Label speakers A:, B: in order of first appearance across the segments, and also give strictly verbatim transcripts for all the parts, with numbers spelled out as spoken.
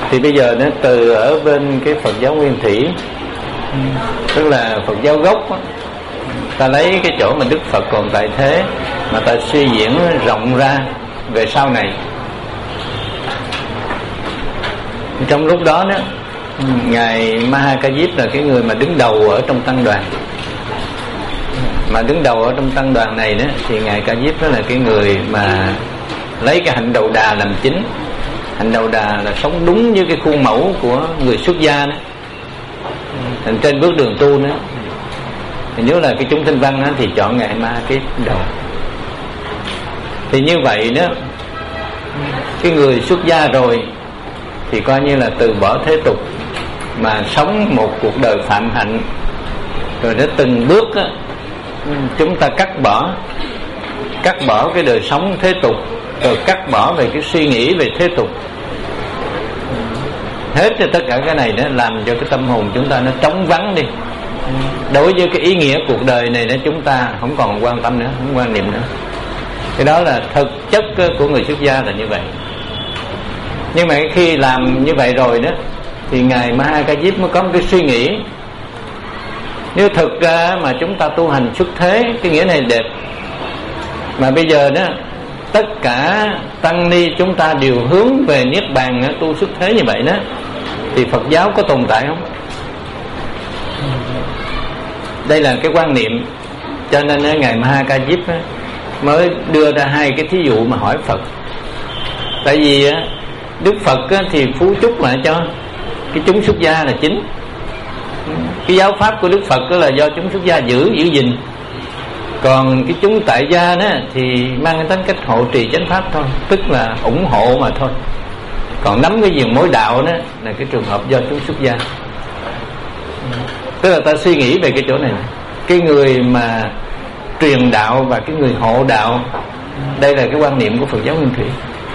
A: Thì bây giờ nó từ ở bên cái Phật giáo Nguyên Thủy, tức là Phật giáo gốc á, ta lấy cái chỗ mà Đức Phật còn tại thế mà ta suy diễn rộng ra về sau này. Trong lúc đó đó, ngài Mahakajip là cái người mà đứng đầu ở trong tăng đoàn. Mà đứng đầu ở trong tăng đoàn này đó, thì ngài Ca-diếp đó là cái người mà lấy cái hạnh đầu đà làm chính. Hạnh đầu đà là sống đúng với cái khuôn mẫu của người xuất gia đó, thành trên bước đường tu nữa. Thì nếu là cái chúng tinh văn đó, thì chọn ngài Ma-Cái đầu. Thì như vậy đó, cái người xuất gia rồi thì coi như là từ bỏ thế tục mà sống một cuộc đời phạm hạnh, rồi nó từng bước đó, chúng ta cắt bỏ cắt bỏ cái đời sống thế tục, rồi cắt bỏ về cái suy nghĩ về thế tục. Hết cho tất cả cái này đó làm cho cái tâm hồn chúng ta nó trống vắng đi. Đối với cái ý nghĩa cuộc đời này đó, chúng ta không còn quan tâm nữa, không quan niệm nữa. Cái đó là thực chất của người xuất gia là như vậy. Nhưng mà khi làm như vậy rồi đó, thì ngài Mahakajip mới có một cái suy nghĩ. Nếu thực ra mà chúng ta tu hành xuất thế, cái nghĩa này đẹp. Mà bây giờ đó, tất cả tăng ni chúng ta đều hướng về Niết Bàn tu xuất thế như vậy đó, thì Phật giáo có tồn tại không? Đây là cái quan niệm. Cho nên ngài Mahakajip mới đưa ra hai cái thí dụ mà hỏi Phật. Tại vì Đức Phật thì phú chúc lại cho cái chúng xuất gia là chính. Cái giáo pháp của Đức Phật đó là do chúng xuất gia giữ giữ gìn. Còn cái chúng tại gia đó thì mang cái tính cách hộ trì chánh pháp thôi, tức là ủng hộ mà thôi. Còn nắm cái viền mối đạo đó là cái trường hợp do chúng xuất gia. Tức là ta suy nghĩ về cái chỗ này, cái người mà truyền đạo và cái người hộ đạo, đây là cái quan niệm của Phật giáo Nguyên Thủy.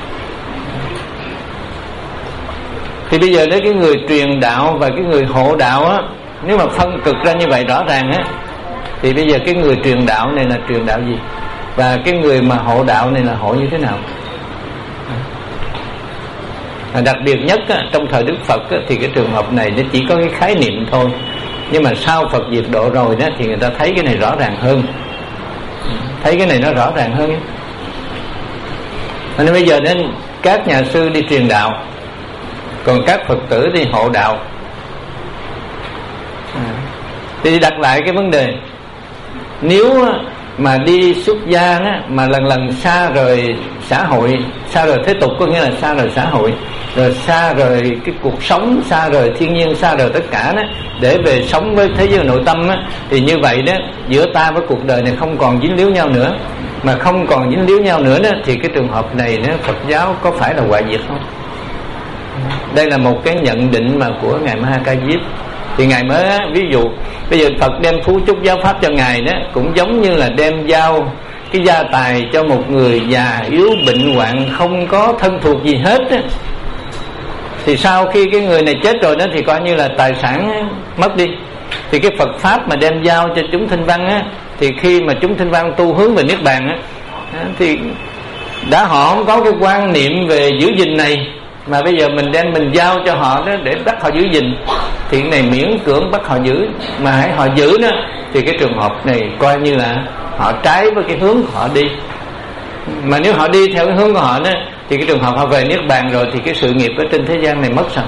A: Thì bây giờ đấy, cái người truyền đạo và cái người hộ đạo á, nếu mà phân cực ra như vậy rõ ràng á, thì bây giờ cái người truyền đạo này là truyền đạo gì, và cái người mà hộ đạo này là hộ như thế nào? À, đặc biệt nhất á, trong thời Đức Phật á, thì cái trường hợp này nó chỉ có cái khái niệm thôi. Nhưng mà sau Phật diệt độ rồi đó, thì người ta thấy cái này rõ ràng hơn, thấy cái này nó rõ ràng hơn. Nên bây giờ nên các nhà sư đi truyền đạo, còn các Phật tử đi hộ đạo. à, Thì đặt lại cái vấn đề, nếu mà đi xuất gia á, mà lần lần xa rời xã hội, xa rời thế tục, có nghĩa là xa rời xã hội, rồi xa rời cái cuộc sống, xa rời thiên nhiên, xa rời tất cả đó, để về sống với thế giới nội tâm á, thì như vậy đó, giữa ta với cuộc đời này không còn dính líu nhau nữa. Mà không còn dính líu nhau nữa đó, thì cái trường hợp này đó, Phật giáo có phải là hoại diệt không? Đây là một cái nhận định mà của ngài Mahakajip. Thì ngài mới ví dụ bây giờ Phật đem phú chúc giáo pháp cho ngài đó, cũng giống như là đem giao cái gia tài cho một người già yếu bệnh hoạn, không có thân thuộc gì hết đó. Thì sau khi cái người này chết rồi đó, thì coi như là tài sản mất đi. Thì cái Phật pháp mà đem giao cho chúng thinh văn á, thì khi mà chúng thinh văn tu hướng về Niết Bàn á, thì đã họ không có cái quan niệm về giữ gìn này, mà bây giờ mình đem mình giao cho họ đó để bắt họ giữ gìn, thì cái này miễn cưỡng bắt họ giữ. Mà hãy họ giữ đó, thì cái trường hợp này coi như là họ trái với cái hướng của họ đi. Mà nếu họ đi theo cái hướng của họ đó, thì cái trường hợp họ về Niết Bàn rồi, thì cái sự nghiệp ở trên thế gian này mất sao?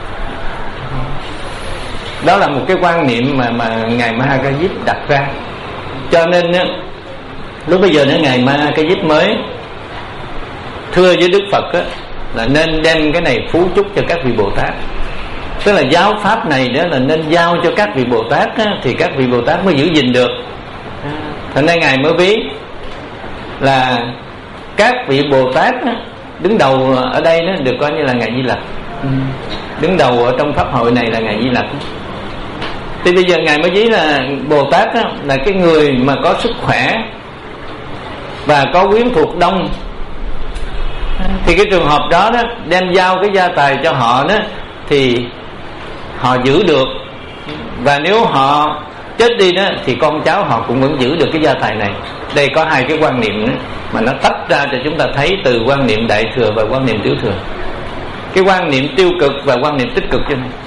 A: Đó là một cái quan niệm mà mà ngài Mahakajip đặt ra. Cho nên đó, lúc bây giờ nữa ngài Mahakajip mới thưa với Đức Phật đó, là nên đem cái này phú chúc cho các vị Bồ Tát. Tức là giáo pháp này đó là nên giao cho các vị Bồ Tát á, thì các vị Bồ Tát mới giữ gìn được. Thành ra ngài mới ví là các vị Bồ Tát á, đứng đầu ở đây đó được coi như là ngài Di Lặc. Đứng đầu ở trong pháp hội này là ngài Di Lặc. Thì bây giờ ngài mới ví là Bồ Tát á, là cái người mà có sức khỏe và có quyến thuộc đông. Thì cái trường hợp đó đó, đem giao cái gia tài cho họ đó, thì họ giữ được. Và nếu họ chết đi đó, thì con cháu họ cũng vẫn giữ được cái gia tài này. Đây có hai cái quan niệm đó, mà nó tách ra cho chúng ta thấy từ quan niệm Đại Thừa và quan niệm Tiểu Thừa. cái quan niệm tiêu cực và quan niệm tích cực cho này.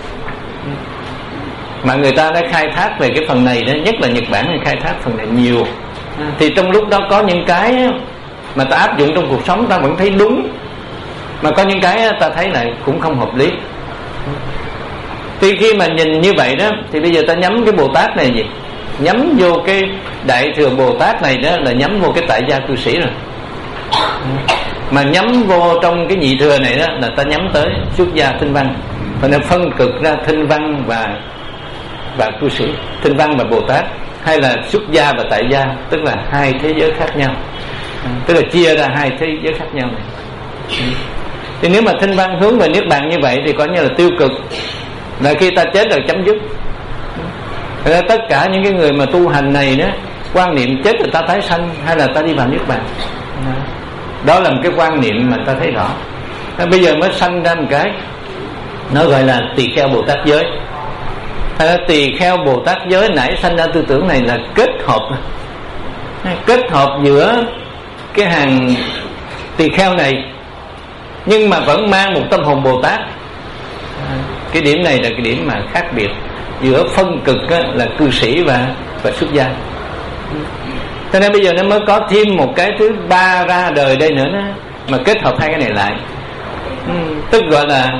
A: Mà người ta đã khai thác về cái phần này đó, nhất là Nhật Bản thì khai thác phần này nhiều. Thì trong lúc đó có những cái mà ta áp dụng trong cuộc sống ta vẫn thấy đúng, mà có những cái ta thấy lại cũng không hợp lý. Thì khi mà nhìn như vậy đó, thì bây giờ ta nhắm cái Bồ Tát này gì? Nhắm vô cái Đại Thừa Bồ Tát này đó là nhắm vô cái tại gia cư sĩ rồi. Mà nhắm vô trong cái Nhị Thừa này đó là ta nhắm tới xuất gia Thinh Văn. Và nên phân cực ra Thinh Văn và và cư sĩ, Thinh Văn và Bồ Tát, hay là xuất gia và tại gia, tức là hai thế giới khác nhau, tức là chia ra hai thế giới khác nhau này. Thì nếu mà Thinh Văn hướng về niết bàn như vậy thì coi như là tiêu cực, là khi ta chết rồi chấm dứt. Thật ra tất cả những cái người mà tu hành này đó, quan niệm chết là ta tái sanh hay là ta đi vào niết bàn, đó là một cái quan niệm mà ta thấy rõ. Bây giờ mới sanh ra một cái nó gọi là tỳ kheo Bồ Tát giới. Thật ra tỳ kheo Bồ Tát giới nãy sanh ra tư tưởng này là kết hợp, kết hợp giữa cái hàng tỳ kheo này nhưng mà vẫn mang một tâm hồn Bồ Tát. Cái điểm này là cái điểm mà khác biệt giữa phân cực á, là cư sĩ và và xuất gia. Cho nên bây giờ nó mới có thêm một cái thứ ba ra đời đây nữa đó, mà kết hợp hai cái này lại, ừ, tức gọi là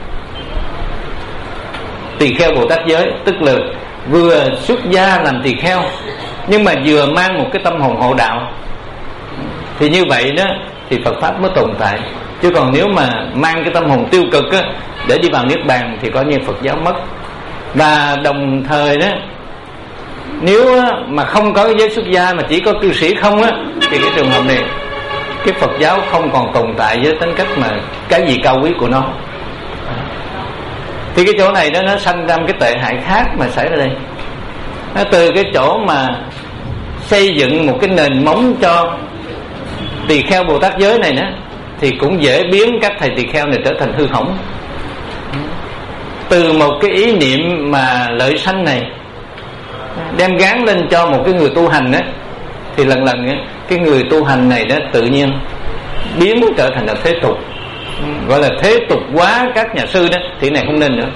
A: tỳ kheo Bồ Tát giới, tức là vừa xuất gia làm tỳ kheo nhưng mà vừa mang một cái tâm hồn hộ đạo. Thì như vậy đó thì Phật pháp mới tồn tại. Chứ còn nếu mà mang cái tâm hồn tiêu cực á, để đi vào niết bàn thì coi như Phật giáo mất. Và đồng thời đó, nếu mà không có cái giới xuất gia mà chỉ có cư sĩ không á, thì cái trường hợp này cái Phật giáo không còn tồn tại với tính cách mà cái gì cao quý của nó. Thì cái chỗ này đó nó sanh ra một cái tệ hại khác mà xảy ra đây. Nó từ cái chỗ mà xây dựng một cái nền móng cho tỳ kheo Bồ Tát giới này đó, thì cũng dễ biến các thầy tỳ kheo này trở thành hư hỏng. Từ một cái ý niệm mà lợi sanh này đem gán lên cho một cái người tu hành đó, thì lần lần đó, cái người tu hành này đó tự nhiên biến trở thành là thế tục, gọi là thế tục quá các nhà sư đó, thì này không nên nữa.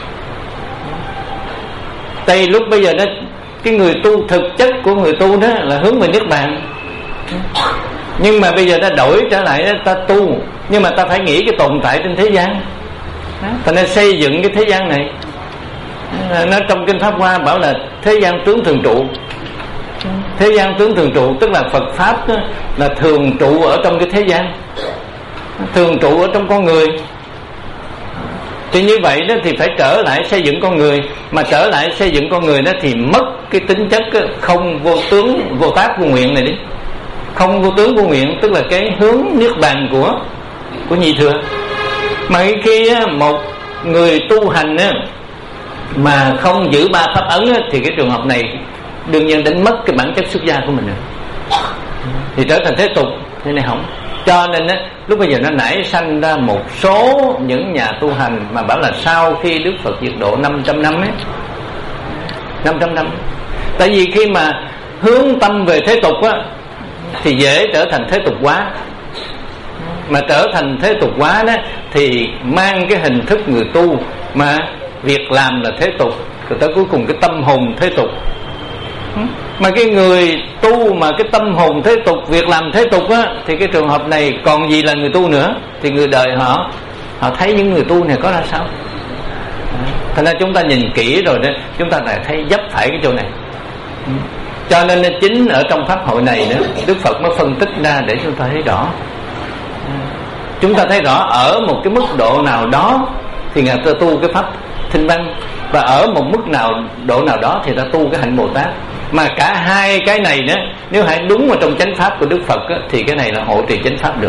A: Tây lúc bây giờ đó, cái người tu thực chất của người tu đó là hướng về niết bàn, nhưng mà bây giờ ta đổi trở lại đó, ta tu nhưng mà ta phải nghĩ cái tồn tại trên thế gian, ta nên xây dựng cái thế gian này. Nó trong kinh Pháp Hoa bảo là thế gian tướng thường trụ. Thế gian tướng thường trụ tức là Phật pháp đó, là thường trụ ở trong cái thế gian, thường trụ ở trong con người. Thì như vậy đó thì phải trở lại xây dựng con người. Mà trở lại xây dựng con người đó thì mất cái tính chất không vô tướng vô tác vô nguyện này đi. Không vô tướng vô nguyện tức là cái hướng niết bàn của của Nhị Thừa. Mà khi một người tu hành mà không giữ ba pháp ấn thì cái trường hợp này đương nhiên đánh mất cái bản chất xuất gia của mình rồi, thì trở thành thế tục. Thế này không. Cho nên á, lúc bây giờ nó nảy sanh ra một số những nhà tu hành mà bảo là sau khi Đức Phật diệt độ năm trăm năm ấy, năm trăm năm. Tại vì khi mà hướng tâm về thế tục á, thì dễ trở thành thế tục quá. Mà trở thành thế tục quá đó thì mang cái hình thức người tu, mà việc làm là thế tục, rồi tới cuối cùng cái tâm hồn thế tục. Mà cái người tu mà cái tâm hồn thế tục, việc làm thế tục á, thì cái trường hợp này còn gì là người tu nữa. Thì người đời họ họ thấy những người tu này có ra sao. Thành ra chúng ta nhìn kỹ rồi đó, chúng ta lại thấy dấp phải cái chỗ này. Cho nên chính ở trong pháp hội này nữa, Đức Phật mới phân tích ra để chúng ta thấy rõ. Chúng ta thấy rõ ở một cái mức độ nào đó thì người ta tu cái pháp Thinh Văn, và ở một mức nào độ nào đó thì ta tu cái hạnh Bồ Tát. Mà cả hai cái này đó, nếu hãy đúng vào trong chánh pháp của Đức Phật á, thì cái này là hộ trì chánh pháp được.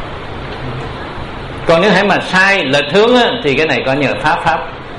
A: Còn nếu hãy mà sai lệch hướng á, thì cái này coi như là phá pháp.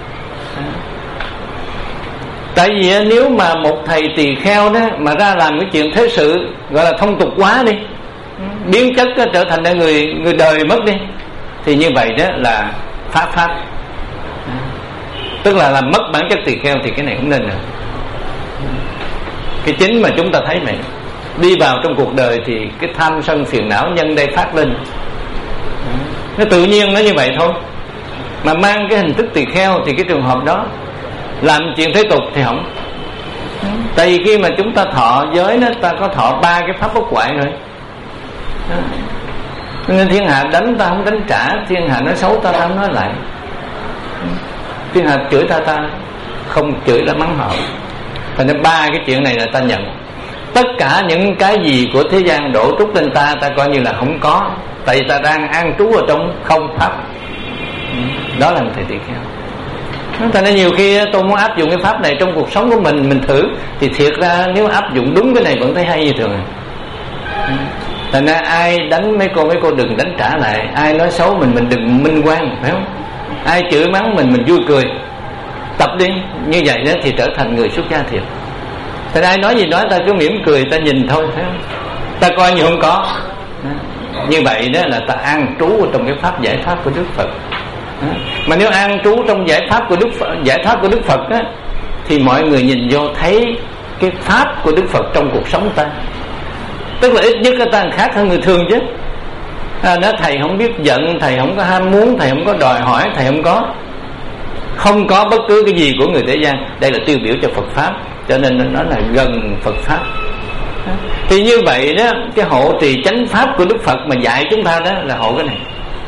A: Tại vì á, nếu mà một thầy tỳ kheo đó mà ra làm cái chuyện thế sự gọi là thông tục quá đi, biến chất á, trở thành người người đời mất đi, thì như vậy đó là phá pháp, tức là làm mất bản chất tỳ kheo. Thì cái này cũng nên rồi. Cái chính mà chúng ta thấy này, đi vào trong cuộc đời thì cái tham sân phiền não nhân đây phát lên, nó tự nhiên nó như vậy thôi. mà mang cái hình thức tỳ kheo thì cái trường hợp đó làm chuyện thế tục thì không. Tại vì khi mà chúng ta thọ giới đó, ta có thọ ba cái pháp bất hoại rồi đó. Nên thiên hạ đánh ta không đánh trả, thiên hạ nói xấu ta ta không nói lại, thiên hạ chửi ta ta không chửi là mắng họ. Thành nên ba cái chuyện này là ta nhận. Tất cả những cái gì của thế gian đổ trút lên ta, ta coi như là không có. Tại vì ta đang an trú ở trong không pháp. Đó là một thầy tỳ kheo. Thành nên nhiều khi tôi muốn áp dụng cái pháp này trong cuộc sống của mình, mình thử thì thiệt ra nếu áp dụng đúng cái này vẫn thấy hay như thường. Thành ra ai đánh mấy cô mấy cô đừng đánh trả lại, ai nói xấu mình mình đừng minh quan, phải không? Ai chửi mắng mình mình vui cười, tập đi như vậy đó thì trở thành người xuất gia thiệt. Thành ai nói gì nói ta cứ mỉm cười, ta nhìn thôi, phải không? Ta coi như không có. Như vậy đó là ta an trú ở trong cái pháp giải thoát của Đức Phật. Mà nếu an trú trong giải pháp của Đức Phật, giải thoát của Đức Phật á, thì mọi người nhìn vô thấy cái pháp của Đức Phật trong cuộc sống ta. Tức là ít nhất ta khác hơn người thường chứ. À, nó thầy không biết giận, thầy không có ham muốn, thầy không có đòi hỏi, thầy không có không có bất cứ cái gì của người thế gian. Đây là tiêu biểu cho Phật pháp, cho nên nó là gần Phật pháp. Thì như vậy đó, cái hộ trì chánh pháp của Đức Phật mà dạy chúng ta đó là hộ cái này.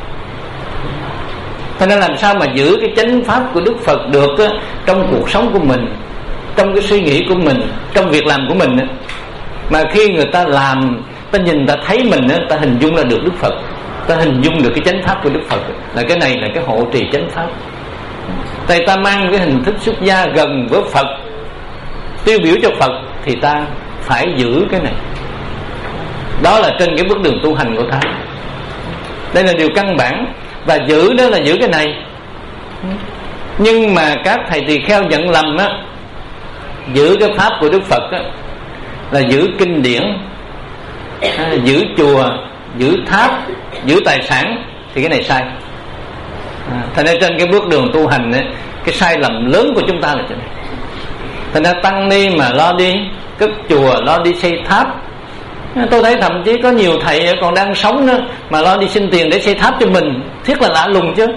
A: Cho nên làm sao mà giữ cái chánh pháp của Đức Phật được á, trong cuộc sống của mình, trong cái suy nghĩ của mình, trong việc làm của mình á. Mà khi người ta làm, ta nhìn ta thấy mình á, ta hình dung là được Đức Phật, ta hình dung được cái chánh pháp của Đức Phật, là cái này là cái hộ trì chánh pháp. Tại ta mang cái hình thức xuất gia gần với Phật, tiêu biểu cho Phật, thì ta phải giữ cái này. Đó là trên cái bước đường tu hành của ta. Đây là điều căn bản. Và giữ đó là giữ cái này. Nhưng mà các thầy tỳ kheo nhận lầm á, giữ cái pháp của Đức Phật á, là giữ kinh điển, giữ chùa, giữ tháp, giữ tài sản, thì cái này sai. À, thành ra trên cái bước đường tu hành ấy, cái sai lầm lớn của chúng ta là chỗ này. Thành ra tăng ni mà lo đi cất chùa, lo đi xây tháp. Tôi thấy thậm chí có nhiều thầy còn đang sống nữa mà lo đi xin tiền để xây tháp cho mình, thiết là lạ lùng chứ.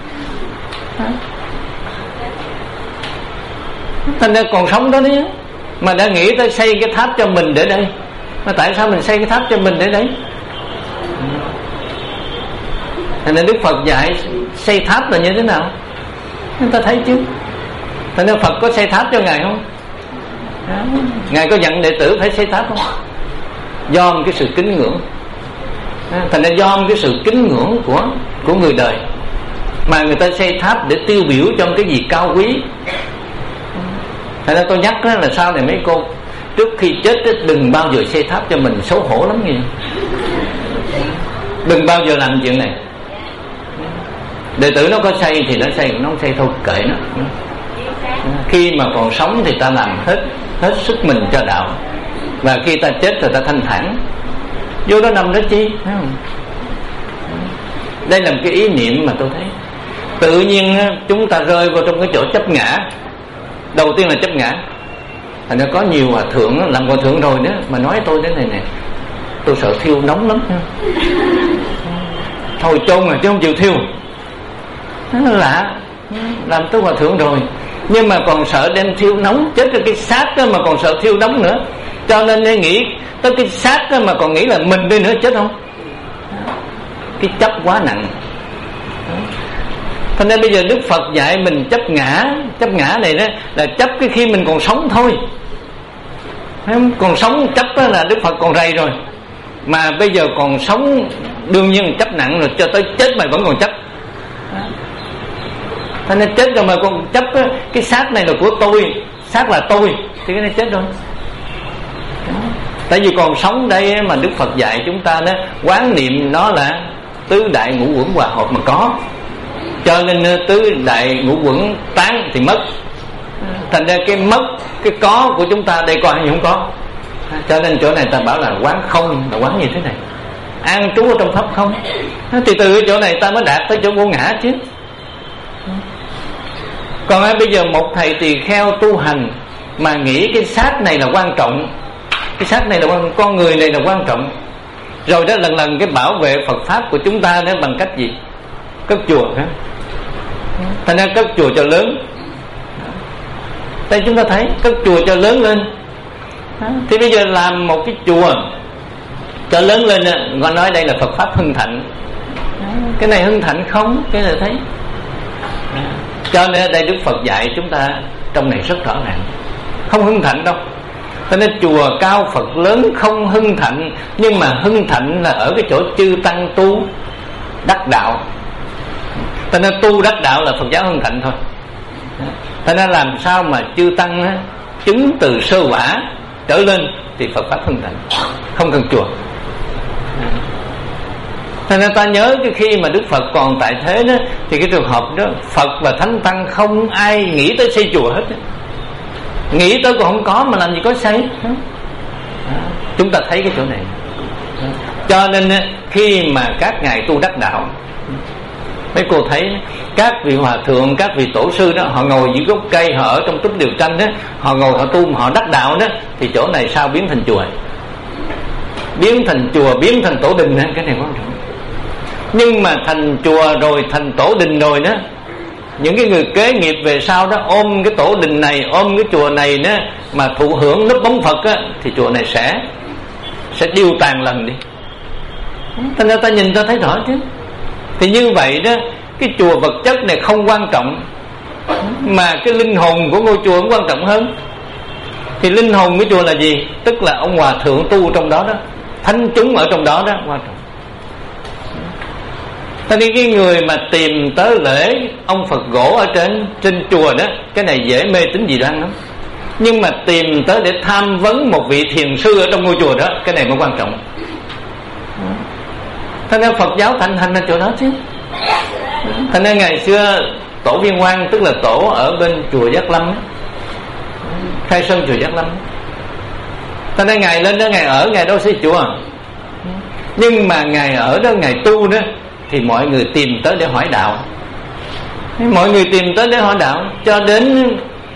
A: Thành ra còn sống đó đấy, mà đã nghĩ tới xây cái tháp cho mình để đây. Mà tại sao mình xây cái tháp cho mình để đấy? Thành nên Đức Phật dạy xây tháp là như thế nào, chúng ta thấy chứ. Thành nên Phật có xây tháp cho Ngài không? Ngài có dặn đệ tử phải xây tháp không? Do một cái sự kính ngưỡng. Thành ra do một cái sự kính ngưỡng của của người đời mà người ta xây tháp để tiêu biểu cho cái gì cao quý. Thành ra tôi nhắc đó là sau này mấy cô trước khi chết đừng bao giờ xây tháp cho mình, xấu hổ lắm nghe. Đừng bao giờ làm chuyện này. Đệ tử nó có xây thì nó xây, nó không xây thôi kệ nó. Khi mà còn sống thì ta làm hết hết sức mình cho đạo, và khi ta chết rồi ta thanh thản. Vô đó nằm đó chi, thấy không? Đây là một cái ý niệm mà tôi thấy tự nhiên chúng ta rơi vào trong cái chỗ chấp ngã. Đầu tiên là chấp ngã. Thành ra có nhiều hòa thượng làm hòa thượng rồi đó mà nói tôi thế này nè: tôi sợ thiêu nóng lắm, thôi chôn rồi chứ không chịu thiêu. Nó lạ, làm tới hòa thượng rồi nhưng mà còn sợ đem thiêu nóng, chết rồi cái xác đó mà còn sợ thiêu nóng nữa. Cho nên nên nghĩ tới cái xác đó mà còn nghĩ là mình đi nữa chết không? Cái chấp quá nặng. Thành ra bây giờ Đức Phật dạy mình chấp ngã. Chấp ngã này đó là chấp cái khi mình còn sống thôi. Còn sống chấp đó là Đức Phật còn rầy rồi. Mà bây giờ còn sống đương nhiên chấp nặng rồi, cho tới chết mà vẫn còn chấp. Thành ra chết rồi mà còn chấp đó, cái xác này là của tôi, xác là tôi, thì cái này chết rồi. Tại vì còn sống đây mà Đức Phật dạy chúng ta đó, quán niệm nó là tứ đại ngũ uẩn hòa hợp mà có. Cho nên tứ đại ngũ uẩn tán thì mất. Thành ra cái mất, cái có của chúng ta đây có hay không có. Cho nên chỗ này ta bảo là quán không, là quán như thế này, an trú ở trong pháp không. Thì từ cái chỗ này ta mới đạt tới chỗ vô ngã chứ. Còn ai bây giờ một thầy tỳ kheo tu hành mà nghĩ cái xác này là quan trọng, cái xác này là quan, con người này là quan trọng, rồi đó lần lần cái bảo vệ Phật pháp của chúng ta đó bằng cách gì? Cất chùa đó. thành ra cất chùa cho lớn. Đây chúng ta thấy cất chùa cho lớn lên. Thì bây giờ làm một cái chùa cho lớn lên, gọi nói đây là Phật pháp hưng thạnh. Cái này hưng thạnh không? Cái này thấy. Cho nên ở đây Đức Phật dạy chúng ta trong này rất rõ ràng, không hưng thạnh đâu. Cho nên chùa cao Phật lớn không hưng thạnh, nhưng mà hưng thạnh là ở cái chỗ chư tăng tu đắc đạo. Cho nên tu đắc đạo là Phật giáo hưng thạnh thôi. Cho nên làm sao mà chư tăng á, chứng từ sơ quả trở lên thì Phật pháp hưng thạnh, không cần chùa. Cho nên ta nhớ cái khi mà Đức Phật còn tại thế đó, thì cái trường hợp đó Phật và Thánh Tăng không ai nghĩ tới xây chùa hết. Nghĩ tới còn không có mà làm gì có xây. Chúng ta thấy cái chỗ này. Cho nên khi mà các ngài tu đắc đạo, mấy cô thấy các vị hòa thượng, các vị tổ sư đó, họ ngồi dưới gốc cây, họ ở trong túp điều tranh đó, họ ngồi họ tu, họ đắc đạo đó, thì chỗ này sao biến thành chùa? Biến thành chùa, biến thành tổ đình, cái này quan trọng. Nhưng mà thành chùa rồi, thành tổ đình rồi đó, những cái người kế nghiệp về sau đó ôm cái tổ đình này, ôm cái chùa này đó, mà thụ hưởng núp bóng Phật á, thì chùa này sẽ sẽ điêu tàn lần đi. Thành ra ta nhìn ta thấy rõ chứ. Thì như vậy đó, cái chùa vật chất này không quan trọng, mà cái linh hồn của ngôi chùa cũng quan trọng hơn. Thì linh hồn của chùa là gì? Tức là ông hòa thượng tu trong đó đó, thánh chúng ở trong đó đó quan trọng. Cho nên cái người mà tìm tới lễ ông Phật gỗ ở trên trên chùa đó, cái này dễ mê tín dị đoan lắm. Nhưng mà tìm tới để tham vấn một vị thiền sư ở trong ngôi chùa đó, cái này mới quan trọng. Thế nên Phật giáo thịnh hành ở chỗ đó chứ. Thế nên ngày xưa tổ Viên Quang, tức là tổ ở bên chùa Giác Lâm, Khai Sơn chùa Giác Lâm, thế nên ngài lên đó, ngài ở, ngài đâu xây chùa. Nhưng mà ngài ở đó, ngài tu đó, thì mọi người tìm tới để hỏi đạo. Mọi người tìm tới để hỏi đạo, cho đến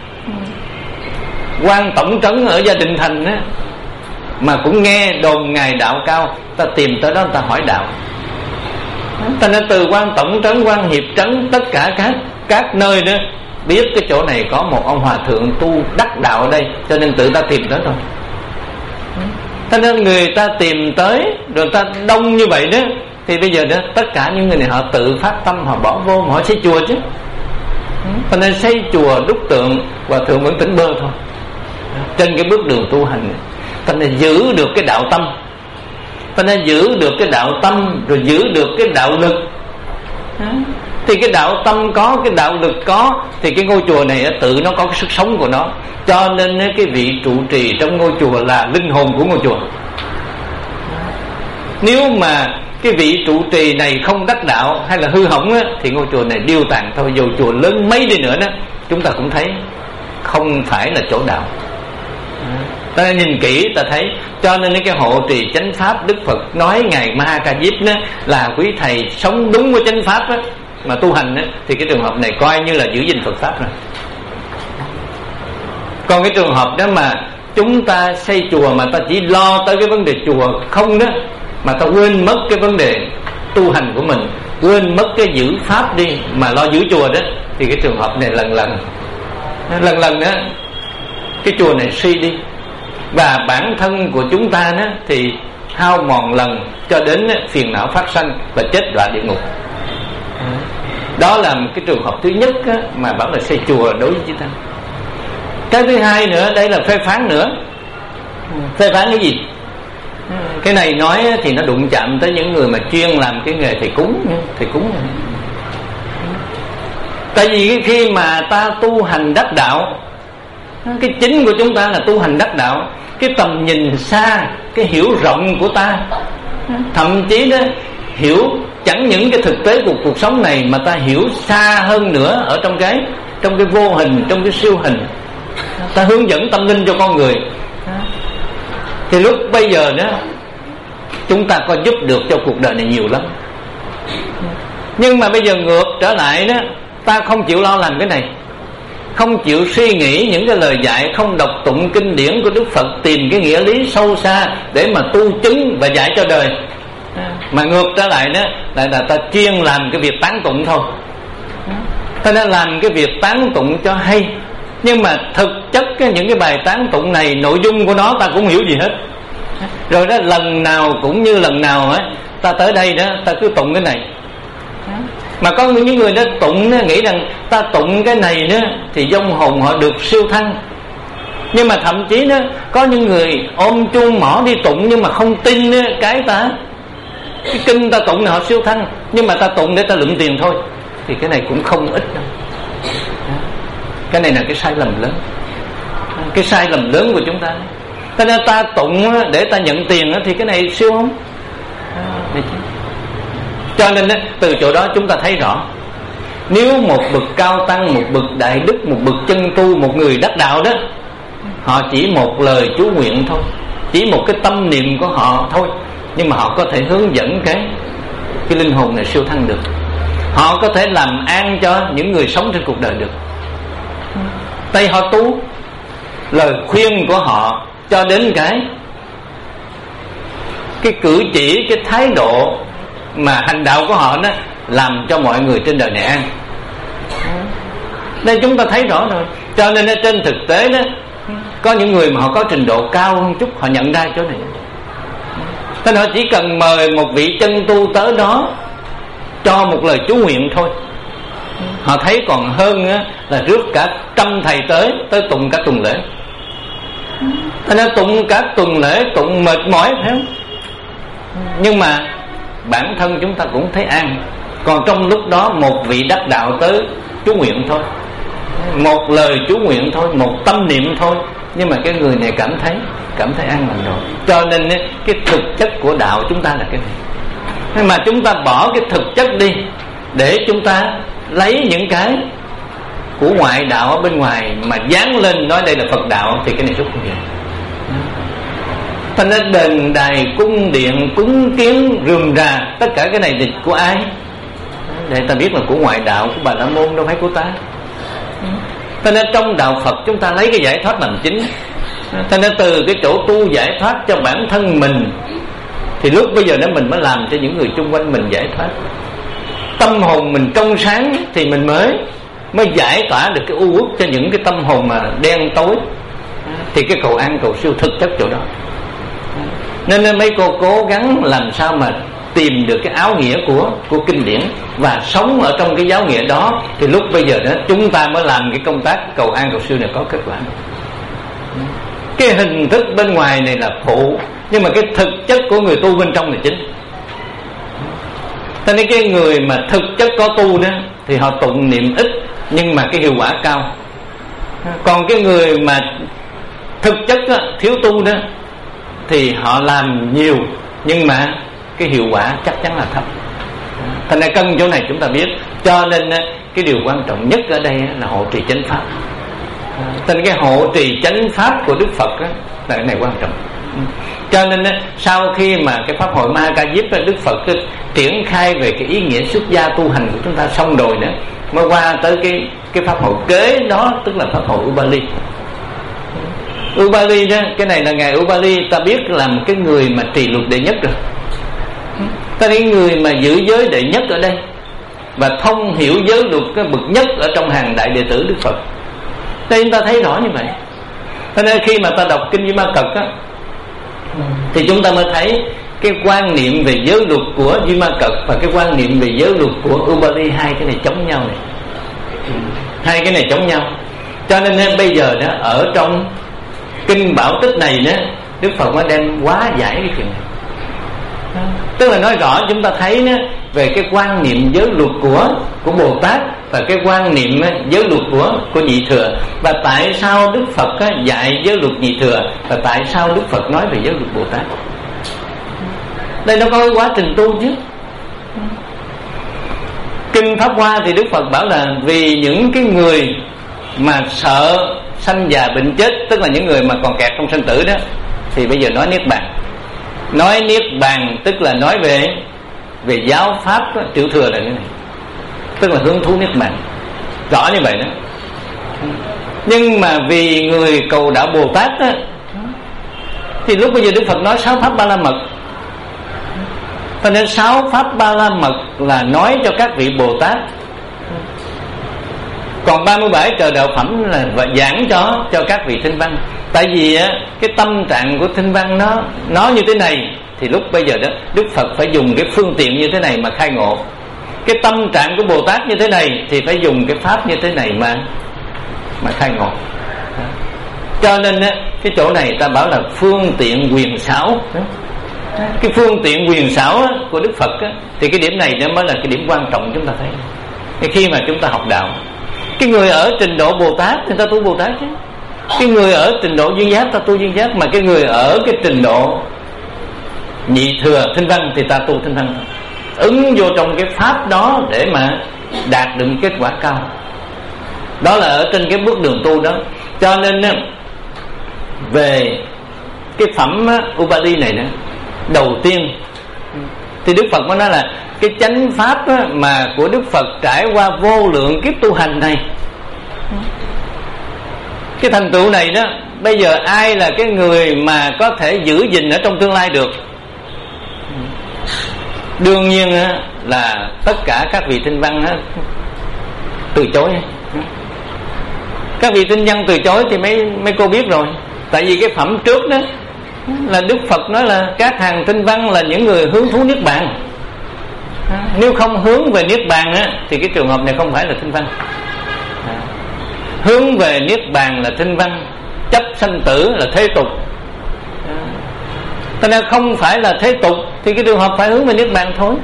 A: quan tổng trấn ở Gia Định Thành á, mà cũng nghe đồn ngài đạo cao, ta tìm tới đó ta hỏi đạo. Ta nên từ quan tổng trấn, quan hiệp trấn, tất cả các các nơi đó biết cái chỗ này có một ông hòa thượng tu đắc đạo ở đây, cho nên tự ta tìm tới thôi. Cho nên người ta tìm tới, rồi ta đông như vậy đó, thì bây giờ đó tất cả những người này họ tự phát tâm, họ bỏ vô mà họ xây chùa chứ. Cho nên xây chùa đúc tượng, hòa thượng vẫn tỉnh bơ thôi trên cái bước đường tu hành. Cho nên giữ được cái đạo tâm, cho nên giữ được cái đạo tâm, rồi giữ được cái đạo lực. Thì cái đạo tâm có, cái đạo lực có, thì cái ngôi chùa này tự nó có cái sức sống của nó. Cho nên cái vị trụ trì trong ngôi chùa là linh hồn của ngôi chùa. Nếu mà cái vị trụ trì này không đắc đạo hay là hư hỏng á, thì ngôi chùa này điêu tàn thôi. Dù chùa lớn mấy đi nữa đó, chúng ta cũng thấy không phải là chỗ đạo. Ta nhìn kỹ ta thấy. Cho nên cái hộ trì chánh pháp, Đức Phật nói ngài Ma Ca Diếp đó là quý thầy sống đúng với chánh pháp đó, mà tu hành đó, thì cái trường hợp này coi như là giữ gìn Phật pháp rồi. Còn cái trường hợp đó mà chúng ta xây chùa mà ta chỉ lo tới cái vấn đề chùa không đó, mà ta quên mất cái vấn đề tu hành của mình, quên mất cái giữ pháp đi mà lo giữ chùa đó, thì cái trường hợp này lần lần lần lần đó cái chùa này suy đi, và bản thân của chúng ta đó thì hao mòn lần cho đến phiền não phát sanh và chết đọa địa ngục. Đó là một cái trường hợp thứ nhất á, mà bảo là xây chùa đối với chúng ta. Cái thứ hai nữa, đây là phê phán nữa. Phê phán cái gì? Cái này nói thì nó đụng chạm tới những người mà chuyên làm cái nghề thầy cúng. Thầy cúng tại vì khi mà ta tu hành đắc đạo, cái chính của chúng ta là tu hành đắc đạo, cái tầm nhìn xa, cái hiểu rộng của ta, thậm chí đó hiểu chẳng những cái thực tế của cuộc sống này, mà ta hiểu xa hơn nữa ở trong cái trong cái vô hình, trong cái siêu hình, ta hướng dẫn tâm linh cho con người. Thì lúc bây giờ đó chúng ta có giúp được cho cuộc đời này nhiều lắm. Nhưng mà bây giờ ngược trở lại đó, ta không chịu lo làm cái này, không chịu suy nghĩ những cái lời dạy, không đọc tụng kinh điển của Đức Phật, tìm cái nghĩa lý sâu xa để mà tu chứng và dạy cho đời, mà ngược trở lại đó lại là ta chuyên làm cái việc tán tụng thôi. Ta đã làm cái việc tán tụng cho hay, nhưng mà thực chất những cái bài tán tụng này, nội dung của nó ta cũng hiểu gì hết. Rồi đó, lần nào cũng như lần nào á, ta tới đây đó ta cứ tụng cái này. Mà có những người đó tụng đó, nghĩ rằng ta tụng cái này đó thì vong hồn họ được siêu thăng. Nhưng mà thậm chí đó, có những người ôm chuông mỏ đi tụng nhưng mà không tin đó, cái ta cái kinh ta tụng là họ siêu thăng, nhưng mà ta tụng để ta lượm tiền thôi, thì cái này cũng không ít đâu. Cái này là cái sai lầm lớn, cái sai lầm lớn của chúng ta. Cho nên ta tụng để ta nhận tiền thì cái này siêu không? Cho nên từ chỗ đó chúng ta thấy rõ, nếu một bậc cao tăng, một bậc đại đức, một bậc chân tu, một người đắc đạo đó, họ chỉ một lời chú nguyện thôi, chỉ một cái tâm niệm của họ thôi, nhưng mà họ có thể hướng dẫn cái cái linh hồn này siêu thăng được. Họ có thể làm an cho những người sống trên cuộc đời được. Tay họ tu, lời khuyên của họ cho đến cái cái cử chỉ, cái thái độ mà hành đạo của họ đó, làm cho mọi người trên đời này an. Đây chúng ta thấy rõ rồi. Cho nên trên thực tế đó, có những người mà họ có trình độ cao hơn chút, họ nhận ra chỗ này. Nên họ chỉ cần mời một vị chân tu tới đó cho một lời chú nguyện thôi, họ thấy còn hơn là rước cả trăm thầy tới tới tụng cả tuần lễ. Thế nên tụng cả tuần lễ, tụng mệt mỏi phải không? Nhưng mà bản thân chúng ta cũng thấy an. Còn trong lúc đó một vị đắc đạo tới chú nguyện thôi, một lời chú nguyện thôi, một tâm niệm thôi, nhưng mà cái người này cảm thấy cảm thấy an lành rồi. Cho nên cái thực chất của đạo chúng ta là cái này. Nhưng mà chúng ta bỏ cái thực chất đi để chúng ta lấy những cái của ngoại đạo ở bên ngoài mà dán lên nói đây là Phật đạo, thì cái này rất không vậy. Thành ra đền đài cung điện cúng kiến rườm rà, tất cả cái này là của ai? Để ta biết là của ngoại đạo, của Bà La Môn, đâu phải của ta. Thành ra trong đạo Phật chúng ta lấy cái giải thoát làm chính. Thành ra từ cái chỗ tu giải thoát cho bản thân mình, thì lúc bây giờ đó mình mới làm cho những người xung quanh mình giải thoát. Tâm hồn mình trong sáng thì mình mới mới giải tỏa được cái u uất cho những cái tâm hồn mà đen tối. Thì cái cầu an cầu siêu thực chất chỗ đó. Nên mấy cô cố gắng làm sao mà tìm được cái áo nghĩa của của kinh điển và sống ở trong cái giáo nghĩa đó, thì lúc bây giờ đó chúng ta mới làm cái công tác cầu an cầu siêu này có kết quả. Cái hình thức bên ngoài này là phụ, nhưng mà cái thực chất của người tu bên trong là chính. Cho nên cái người mà thực chất có tu đó thì họ tụng niệm ít nhưng mà cái hiệu quả cao. Còn cái người mà thực chất đó, thiếu tu đó, thì họ làm nhiều nhưng mà cái hiệu quả chắc chắn là thấp. Thành ra cân chỗ này chúng ta biết. Cho nên cái điều quan trọng nhất ở đây là hộ trì chánh pháp. Thành cái hộ trì chánh pháp của Đức Phật đó, là cái này quan trọng. Cho nên sau khi mà cái pháp hội Ma Ca Diếp Đức Phật triển khai về cái ý nghĩa xuất gia tu hành của chúng ta xong rồi nữa, mới qua tới cái cái pháp hội kế đó, tức là pháp hội Upali. Upali đó, cái này là ngài Upali ta biết là một cái người mà trì luật đệ nhất rồi. Ta cái người mà giữ giới đệ nhất ở đây và thông hiểu giới luật cái bậc nhất ở trong hàng đại đệ tử Đức Phật. Đây chúng ta thấy rõ như vậy. Cho nên khi mà ta đọc kinh Di Ma Cật á, thì chúng ta mới thấy cái quan niệm về giới luật của Di Ma Cật và cái quan niệm về giới luật của Upali, hai cái này chống nhau này. Hai cái này chống nhau. Cho nên bây giờ đó, ở trong kinh Bảo Tích này đó, Đức Phật mới đem hóa giải cái chuyện này. Tức là nói rõ chúng ta thấy đó, về cái quan niệm giới luật của của Bồ Tát và cái quan niệm giới luật của của Nhị Thừa, và tại sao Đức Phật dạy giới luật Nhị Thừa và tại sao Đức Phật nói về giới luật Bồ Tát. Đây nó có cái quá trình tu chứ. Kinh Pháp Hoa thì Đức Phật bảo là vì những cái người mà sợ sanh già bệnh chết, tức là những người mà còn kẹt trong sanh tử đó, thì bây giờ nói niết bàn. Nói niết bàn tức là nói về về giáo pháp đó, tiểu thừa là cái này, tức là hưởng thú niết bàn, rõ như vậy đó. Nhưng mà vì người cầu đạo Bồ Tát đó, thì lúc bây giờ Đức Phật nói sáu pháp ba la mật. Cho nên sáu pháp ba la mật là nói cho các vị Bồ Tát Còn ba mươi bảy trời đạo phẩm là giảng cho cho các vị thinh văn. Tại vì á, cái tâm trạng của thinh văn nó nó như thế này, thì lúc bây giờ đó Đức Phật phải dùng cái phương tiện như thế này mà khai ngộ. Cái tâm trạng của Bồ Tát như thế này thì phải dùng cái pháp như thế này mà mà khai ngộ. Cho nên á, cái chỗ này ta bảo là phương tiện quyền xảo. Cái phương tiện quyền xảo á, của Đức Phật á, thì cái điểm này nó mới là cái điểm quan trọng chúng ta thấy. Thì khi mà chúng ta học đạo, cái người ở trình độ Bồ Tát thì ta tu Bồ Tát chứ, cái người ở trình độ duyên giác ta tu duyên giác, mà cái người ở cái trình độ nhị thừa thinh văn thì ta tu thinh văn, ứng vô trong cái pháp đó để mà đạt được kết quả cao. Đó là ở trên cái bước đường tu đó. Cho nên về cái phẩm Upadi này đó, đầu tiên thì Đức Phật mới nói là cái chánh pháp mà của Đức Phật trải qua vô lượng kiếp tu hành này, cái thành tựu này đó, bây giờ ai là cái người mà có thể giữ gìn ở trong tương lai được? Đương nhiên là tất cả các vị thinh văn từ chối. Các vị thinh văn từ chối thì mấy mấy cô biết rồi. Tại vì cái phẩm trước đó là Đức Phật nói là các hàng thinh văn là những người hướng thú niết bàn. Nếu không hướng về niết bàn á, thì cái trường hợp này không phải là thinh văn. Hướng về niết bàn là thinh văn, chấp sanh tử là thế tục. Cho nên không phải là thế tục thì cái trường hợp phải hướng về niết bàn thôi.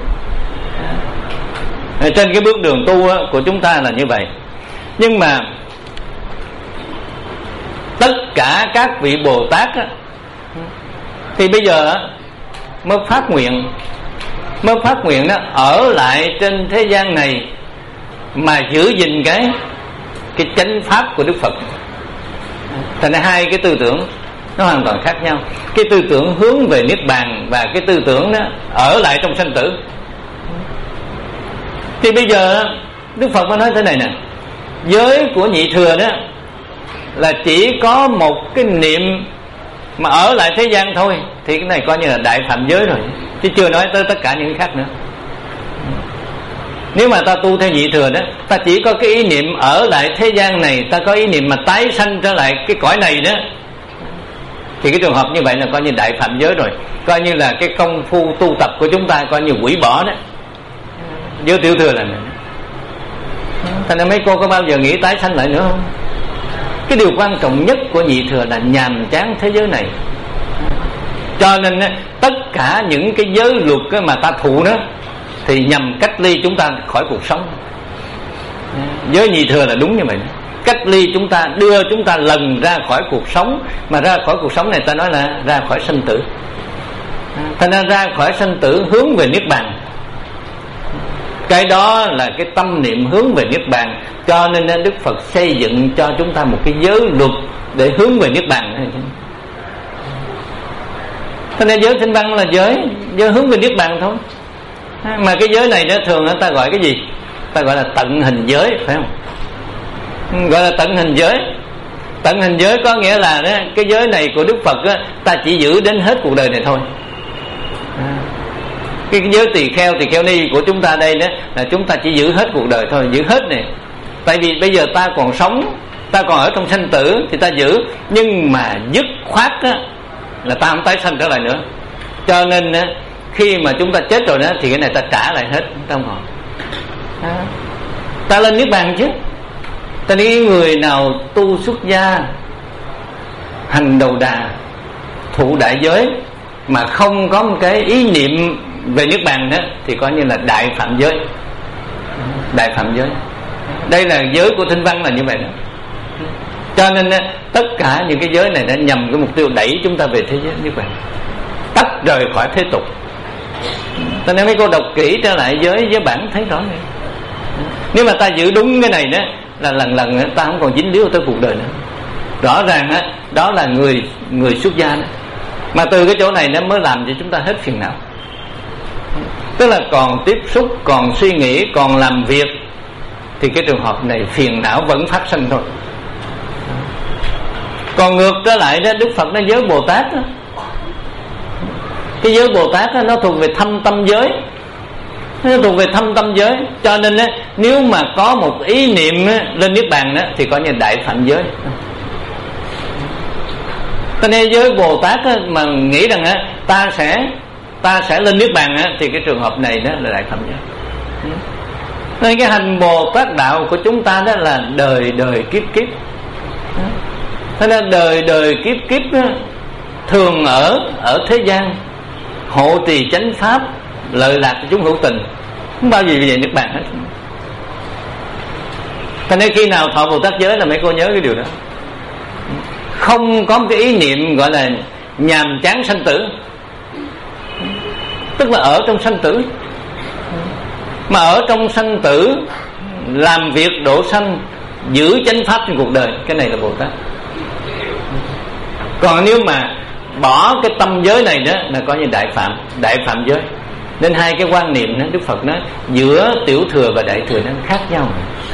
A: Trên cái bước đường tu của chúng ta là như vậy. Nhưng mà tất cả các vị Bồ Tát á, thì bây giờ mới phát nguyện, mới phát nguyện đó ở lại trên thế gian này mà giữ gìn cái cái chánh pháp của Đức Phật. Thành ra hai cái tư tưởng nó hoàn toàn khác nhau. Cái tư tưởng hướng về niết bàn và cái tư tưởng đó ở lại trong sanh tử. Thì bây giờ Đức Phật mới nói thế này nè, giới của nhị thừa đó là chỉ có một cái niệm mà ở lại thế gian thôi, thì cái này coi như là đại phạm giới rồi, chứ chưa nói tới tất cả những khác nữa. Nếu mà ta tu theo nhị thừa đó, ta chỉ có cái ý niệm ở lại thế gian này, ta có ý niệm mà tái sanh trở lại cái cõi này đó, thì cái trường hợp như vậy là coi như đại phạm giới rồi, coi như là cái công phu tu tập của chúng ta coi như hủy bỏ đó. Giới tiểu thừa là này. Thành ra mấy cô có bao giờ nghĩ tái sanh lại nữa không? Cái điều quan trọng nhất của nhị thừa là nhàm chán thế giới này. Cho nên tất cả những cái giới luật mà ta thụ đó thì nhằm cách ly chúng ta khỏi cuộc sống. Giới nhị thừa là đúng như vậy, cách ly chúng ta, đưa chúng ta lần ra khỏi cuộc sống. Mà ra khỏi cuộc sống này ta nói là ra khỏi sanh tử. Thành ra ra khỏi sanh tử hướng về niết bàn. Cái đó là cái tâm niệm hướng về niết bàn. Cho nên Đức Phật xây dựng cho chúng ta một cái giới luật để hướng về niết bàn. Cho nên giới thinh văn là giới giới hướng về niết bàn thôi. Mà cái giới này đó thường người ta gọi cái gì? Ta gọi là tận hình giới, phải không? Gọi là tận hình giới. Tận hình giới có nghĩa là đó, cái giới này của Đức Phật đó, ta chỉ giữ đến hết cuộc đời này thôi. Cái giới tỳ kheo, tỳ kheo ni của chúng ta đây đó là chúng ta chỉ giữ hết cuộc đời thôi, giữ hết này. Tại vì bây giờ ta còn sống, ta còn ở trong sanh tử thì ta giữ, nhưng mà dứt khoát á, là ta không tái sanh trở lại nữa. Cho nên á, khi mà chúng ta chết rồi đó thì cái này ta trả lại hết, ta không còn. À, ta lên niết bàn chứ. Ta nghĩ người nào tu xuất gia, hành đầu đà, thụ đại giới mà không có một cái ý niệm về niết bàn đó thì coi như là đại phạm giới. Đại phạm giới. Đây là giới của thinh văn là như vậy đó. Cho nên tất cả những cái giới này đã nhằm cái mục tiêu đẩy chúng ta về thế giới niết bàn, tách rời khỏi thế tục. Cho nên mấy cô đọc kỹ trở lại giới giới bản thấy rõ này. Nếu mà ta giữ đúng cái này đó là lần lần ta không còn dính líu tới cuộc đời nữa. Rõ ràng đó, đó là người người xuất gia đó. Mà từ cái chỗ này nó mới làm cho chúng ta hết phiền não. Tức là còn tiếp xúc, còn suy nghĩ, còn làm việc thì cái trường hợp này phiền não vẫn phát sinh thôi. Còn ngược trở lại đó, Đức Phật nói giới Bồ Tát đó, cái giới Bồ Tát đó, nó thuộc về thâm tâm giới. nó thuộc về thâm tâm giới. Cho nên á, nếu mà có một ý niệm á, lên niết bàn á, thì coi như đại phạm giới. Cho nên với Bồ Tát á, mà nghĩ rằng á, ta sẽ ta sẽ lên niết bàn á, thì cái trường hợp này đó là đại phạm giới. Nên cái hành Bồ Tát đạo của chúng ta đó là đời đời kiếp kiếp. Thế nên đời đời kiếp kiếp đó, thường ở ở thế gian hộ trì chánh pháp, lợi lạc cho chúng hữu tình, không bao giờ về niết bàn hết. Thế nên khi nào thọ Bồ Tát giới là mấy cô nhớ cái điều đó. Không có một cái ý niệm gọi là nhàm chán sanh tử, tức là ở trong sanh tử. Mà ở trong sanh tử làm việc độ sanh, giữ chánh pháp trên cuộc đời, cái này là Bồ Tát. Còn nếu mà bỏ cái tâm giới này đó là coi như đại phạm, đại phạm giới. Nên hai cái quan niệm đó, Đức Phật nói giữa tiểu thừa và đại thừa nó khác nhau.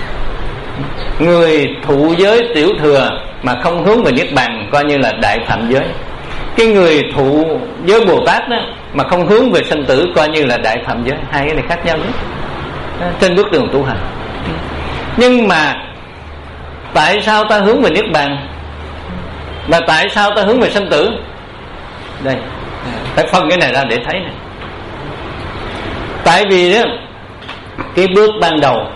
A: Người thụ giới tiểu thừa mà không hướng về niết bàn coi như là đại phạm giới. Cái người thụ giới Bồ Tát đó mà không hướng về sanh tử coi như là đại phạm giới. Hai cái này khác nhau nhất trên bước đường tu hành. Nhưng mà tại sao ta hướng về niết bàn và tại sao ta hướng về sanh tử? Đây, phải phân cái này ra để thấy này. Tại vì đó, cái bước ban đầu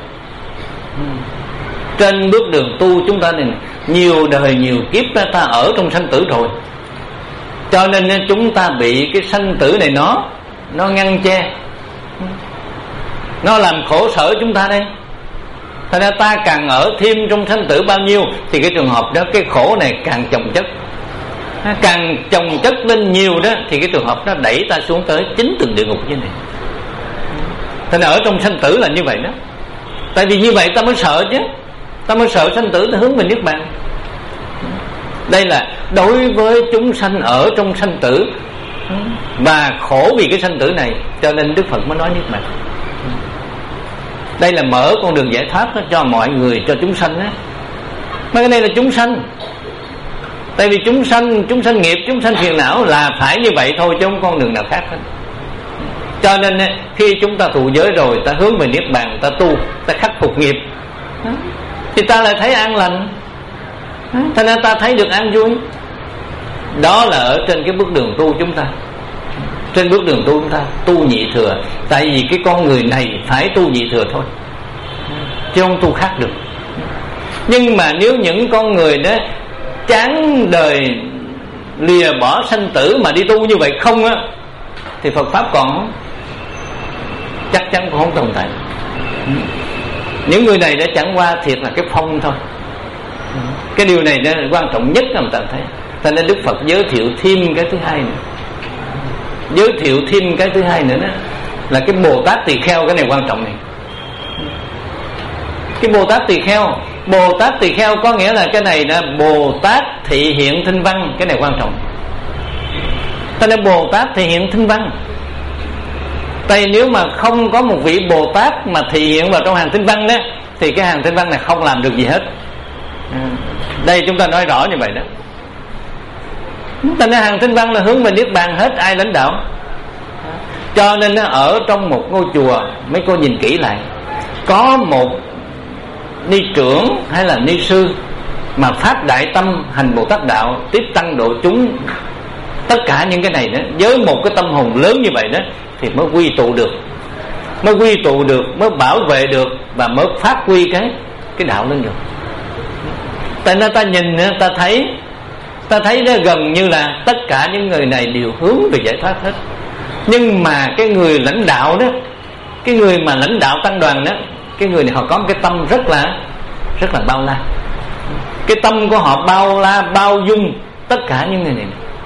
A: trên bước đường tu chúng ta này, nhiều đời nhiều kiếp ta, ta ở trong sanh tử rồi, cho nên chúng ta bị cái sanh tử này nó nó ngăn che, nó làm khổ sở chúng ta đây. Thành ra ta càng ở thêm trong sanh tử bao nhiêu thì cái trường hợp đó, cái khổ này càng chồng chất, càng chồng chất lên nhiều đó thì cái trường hợp nó đẩy ta xuống tới chính từng địa ngục như này. Thành ra ở trong sanh tử là như vậy đó. Tại vì như vậy ta mới sợ chứ, ta mới sợ sanh tử, ta hướng về niết bàn. Đây là đối với chúng sanh ở trong sanh tử và khổ vì cái sanh tử này, cho nên Đức Phật mới nói niết bàn. Đây là mở con đường giải thoát cho mọi người, cho chúng sanh á. Mà cái này là chúng sanh. Tại vì chúng sanh, chúng sanh nghiệp, chúng sanh phiền não là phải như vậy thôi, chứ không con đường nào khác hết. Cho nên khi chúng ta thụ giới rồi, ta hướng về niết bàn, ta tu, ta khắc phục nghiệp, thì ta lại thấy an lành, thành ra ta thấy được an vui. Đó là ở trên cái bước đường tu chúng ta. Trên bước đường tu chúng ta tu nhị thừa. Tại vì cái con người này phải tu nhị thừa thôi, chứ không tu khác được. Nhưng mà nếu những con người đó chán đời, lìa bỏ sanh tử mà đi tu như vậy không á, thì Phật Pháp còn không? Chắc chắn cũng không tồn tại. Những người này đã chẳng qua thiệt là cái phong thôi. Cái điều này là quan trọng nhất mà ta thấy. Cho nên Đức Phật giới thiệu thêm cái thứ hai nữa. Giới thiệu thêm cái thứ hai nữa đó là cái Bồ Tát Tỳ Kheo. Cái này quan trọng này. Cái Bồ Tát Tỳ Kheo, Bồ Tát Tỳ Kheo có nghĩa là cái này là Bồ Tát thị hiện thinh văn. Cái này quan trọng. Cho nên Bồ Tát thị hiện thinh văn. Tại nếu mà không có một vị Bồ Tát mà thị hiện vào trong hàng thinh văn đó, thì cái hàng thinh văn này không làm được gì hết. Đây chúng ta nói rõ như vậy đó. Cho nên hàng thinh văn là hướng về niết bàn hết, ai lãnh đạo. Cho nên nó ở trong một ngôi chùa, mấy cô nhìn kỹ lại, có một ni trưởng hay là ni sư mà phát đại tâm hành Bồ Tát đạo, tiếp tăng độ chúng, tất cả những cái này đó, với một cái tâm hồn lớn như vậy đó, thì mới quy tụ được, mới quy tụ được, mới bảo vệ được và mới phát huy cái cái đạo lên được. Tại nên ta nhìn, ta thấy, ta thấy nó gần như là tất cả những người này đều hướng về giải thoát hết. Nhưng mà cái người lãnh đạo đó, cái người mà lãnh đạo tăng đoàn đó, cái người này họ có một cái tâm rất là rất là bao la. Cái tâm của họ bao la, bao dung tất cả những người này.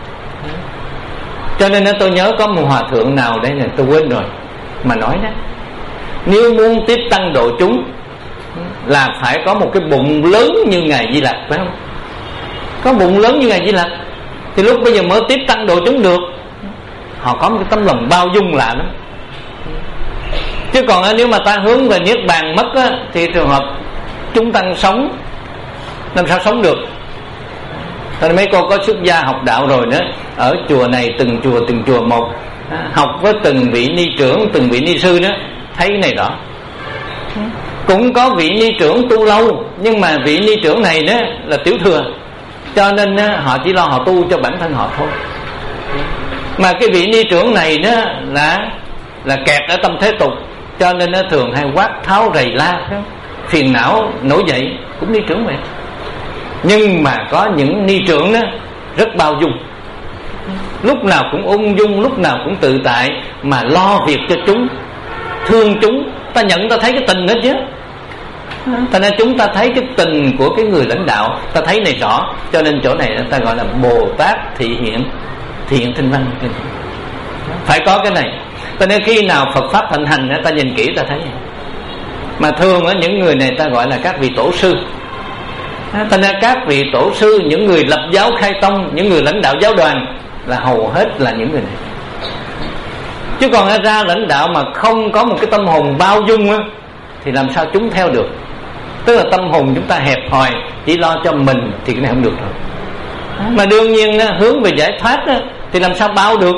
A: Cho nên tôi nhớ có một hòa thượng nào đây là tôi quên rồi mà nói đó, nếu muốn tiếp tăng độ chúng là phải có một cái bụng lớn như Ngài Di Lặc, phải không? Có bụng lớn như Ngài Di Lặc thì lúc bây giờ mới tiếp tăng độ chúng được. Họ có một cái tấm lòng bao dung lạ lắm. Chứ còn nếu mà ta hướng về niết bàn mất á, thì trường hợp chúng tăng sống làm sao sống được. Cho nên mấy cô có xuất gia học đạo rồi đó, ở chùa này từng chùa từng chùa một, học với từng vị ni trưởng, từng vị ni sư đó, thấy cái này rõ. Cũng có vị ni trưởng tu lâu, nhưng mà vị ni trưởng này đó là tiểu thừa, cho nên đó, họ chỉ lo họ tu cho bản thân họ thôi. Mà cái vị ni trưởng này đó là là kẹt ở tâm thế tục, cho nên nó thường hay quát tháo rầy la, phiền não nổi dậy, cũng ni trưởng vậy. Nhưng mà có những ni trưởng đó rất bao dung, lúc nào cũng ung dung, lúc nào cũng tự tại, mà lo việc cho chúng, thương chúng. Ta nhận ta thấy cái tình đó chứ. Thành ra chúng ta thấy cái tình của cái người lãnh đạo, ta thấy này rõ. Cho nên chỗ này ta gọi là Bồ Tát thị hiện, thị hiện tinh văn. Phải có cái này. Cho nên khi nào Phật Pháp thịnh hành, ta nhìn kỹ ta thấy. Mà thường ở những người này ta gọi là các vị tổ sư. Thành ra các vị tổ sư, những người lập giáo khai tông, những người lãnh đạo giáo đoàn là hầu hết là những người này. Chứ còn ra lãnh đạo mà không có một cái tâm hồn bao dung á, thì làm sao chúng theo được. Tức là tâm hồn chúng ta hẹp hòi, chỉ lo cho mình thì cái này không được rồi. Mà đương nhiên hướng về giải thoát á, thì làm sao bao được.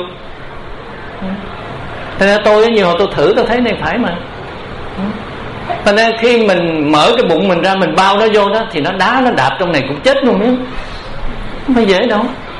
A: Thế nên tôi nhiều hồi tôi thử tôi thấy này phải mà. Thế nên khi mình mở cái bụng mình ra, mình bao nó vô đó, thì nó đá nó đạp trong này cũng chết luôn nhé. Không phải dễ đâu.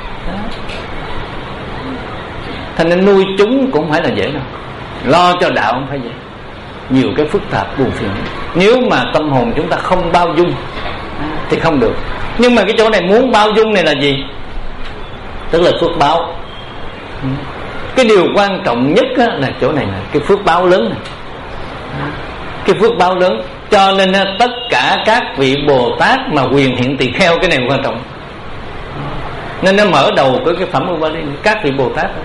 A: Thành nên nuôi chúng cũng không phải là dễ đâu. Lo cho đạo không phải dễ, nhiều cái phức tạp buồn phiền. Nếu mà tâm hồn chúng ta không bao dung thì không được. Nhưng mà cái chỗ này muốn bao dung này là gì? Tức là phước báo. Cái điều quan trọng nhất là chỗ này là cái phước báo lớn này. Cái phước báo lớn. Cho nên tất cả các vị Bồ Tát mà quyền hiện tỳ kheo, cái này quan trọng. Nên nó mở đầu của cái phẩm Ubali, các vị Bồ Tát đó.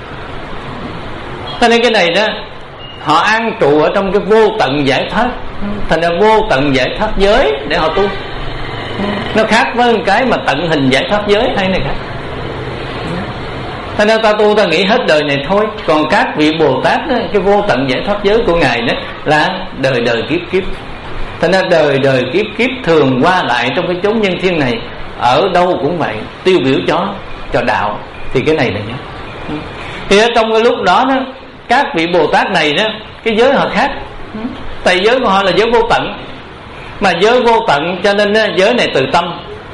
A: Cho nên cái này đó, họ an trụ ở trong cái vô tận giải thoát. Thành ra vô tận giải thoát giới để họ tu. Nó khác với cái mà tận hình giải thoát giới, hay này khác. Thành ra ta tu ta nghĩ hết đời này thôi. Còn các vị Bồ Tát đó, cái vô tận giải thoát giới của Ngài đó là đời đời kiếp kiếp. Thành ra đời đời kiếp kiếp thường qua lại trong cái chốn nhân thiên này, ở đâu cũng vậy, tiêu biểu cho cho đạo. Thì cái này là nhớ. Thì ở trong cái lúc đó đó, các vị Bồ Tát này đó, cái giới họ khác. Tại giới của họ là giới vô tận. Mà giới vô tận cho nên đó, giới này từ tâm.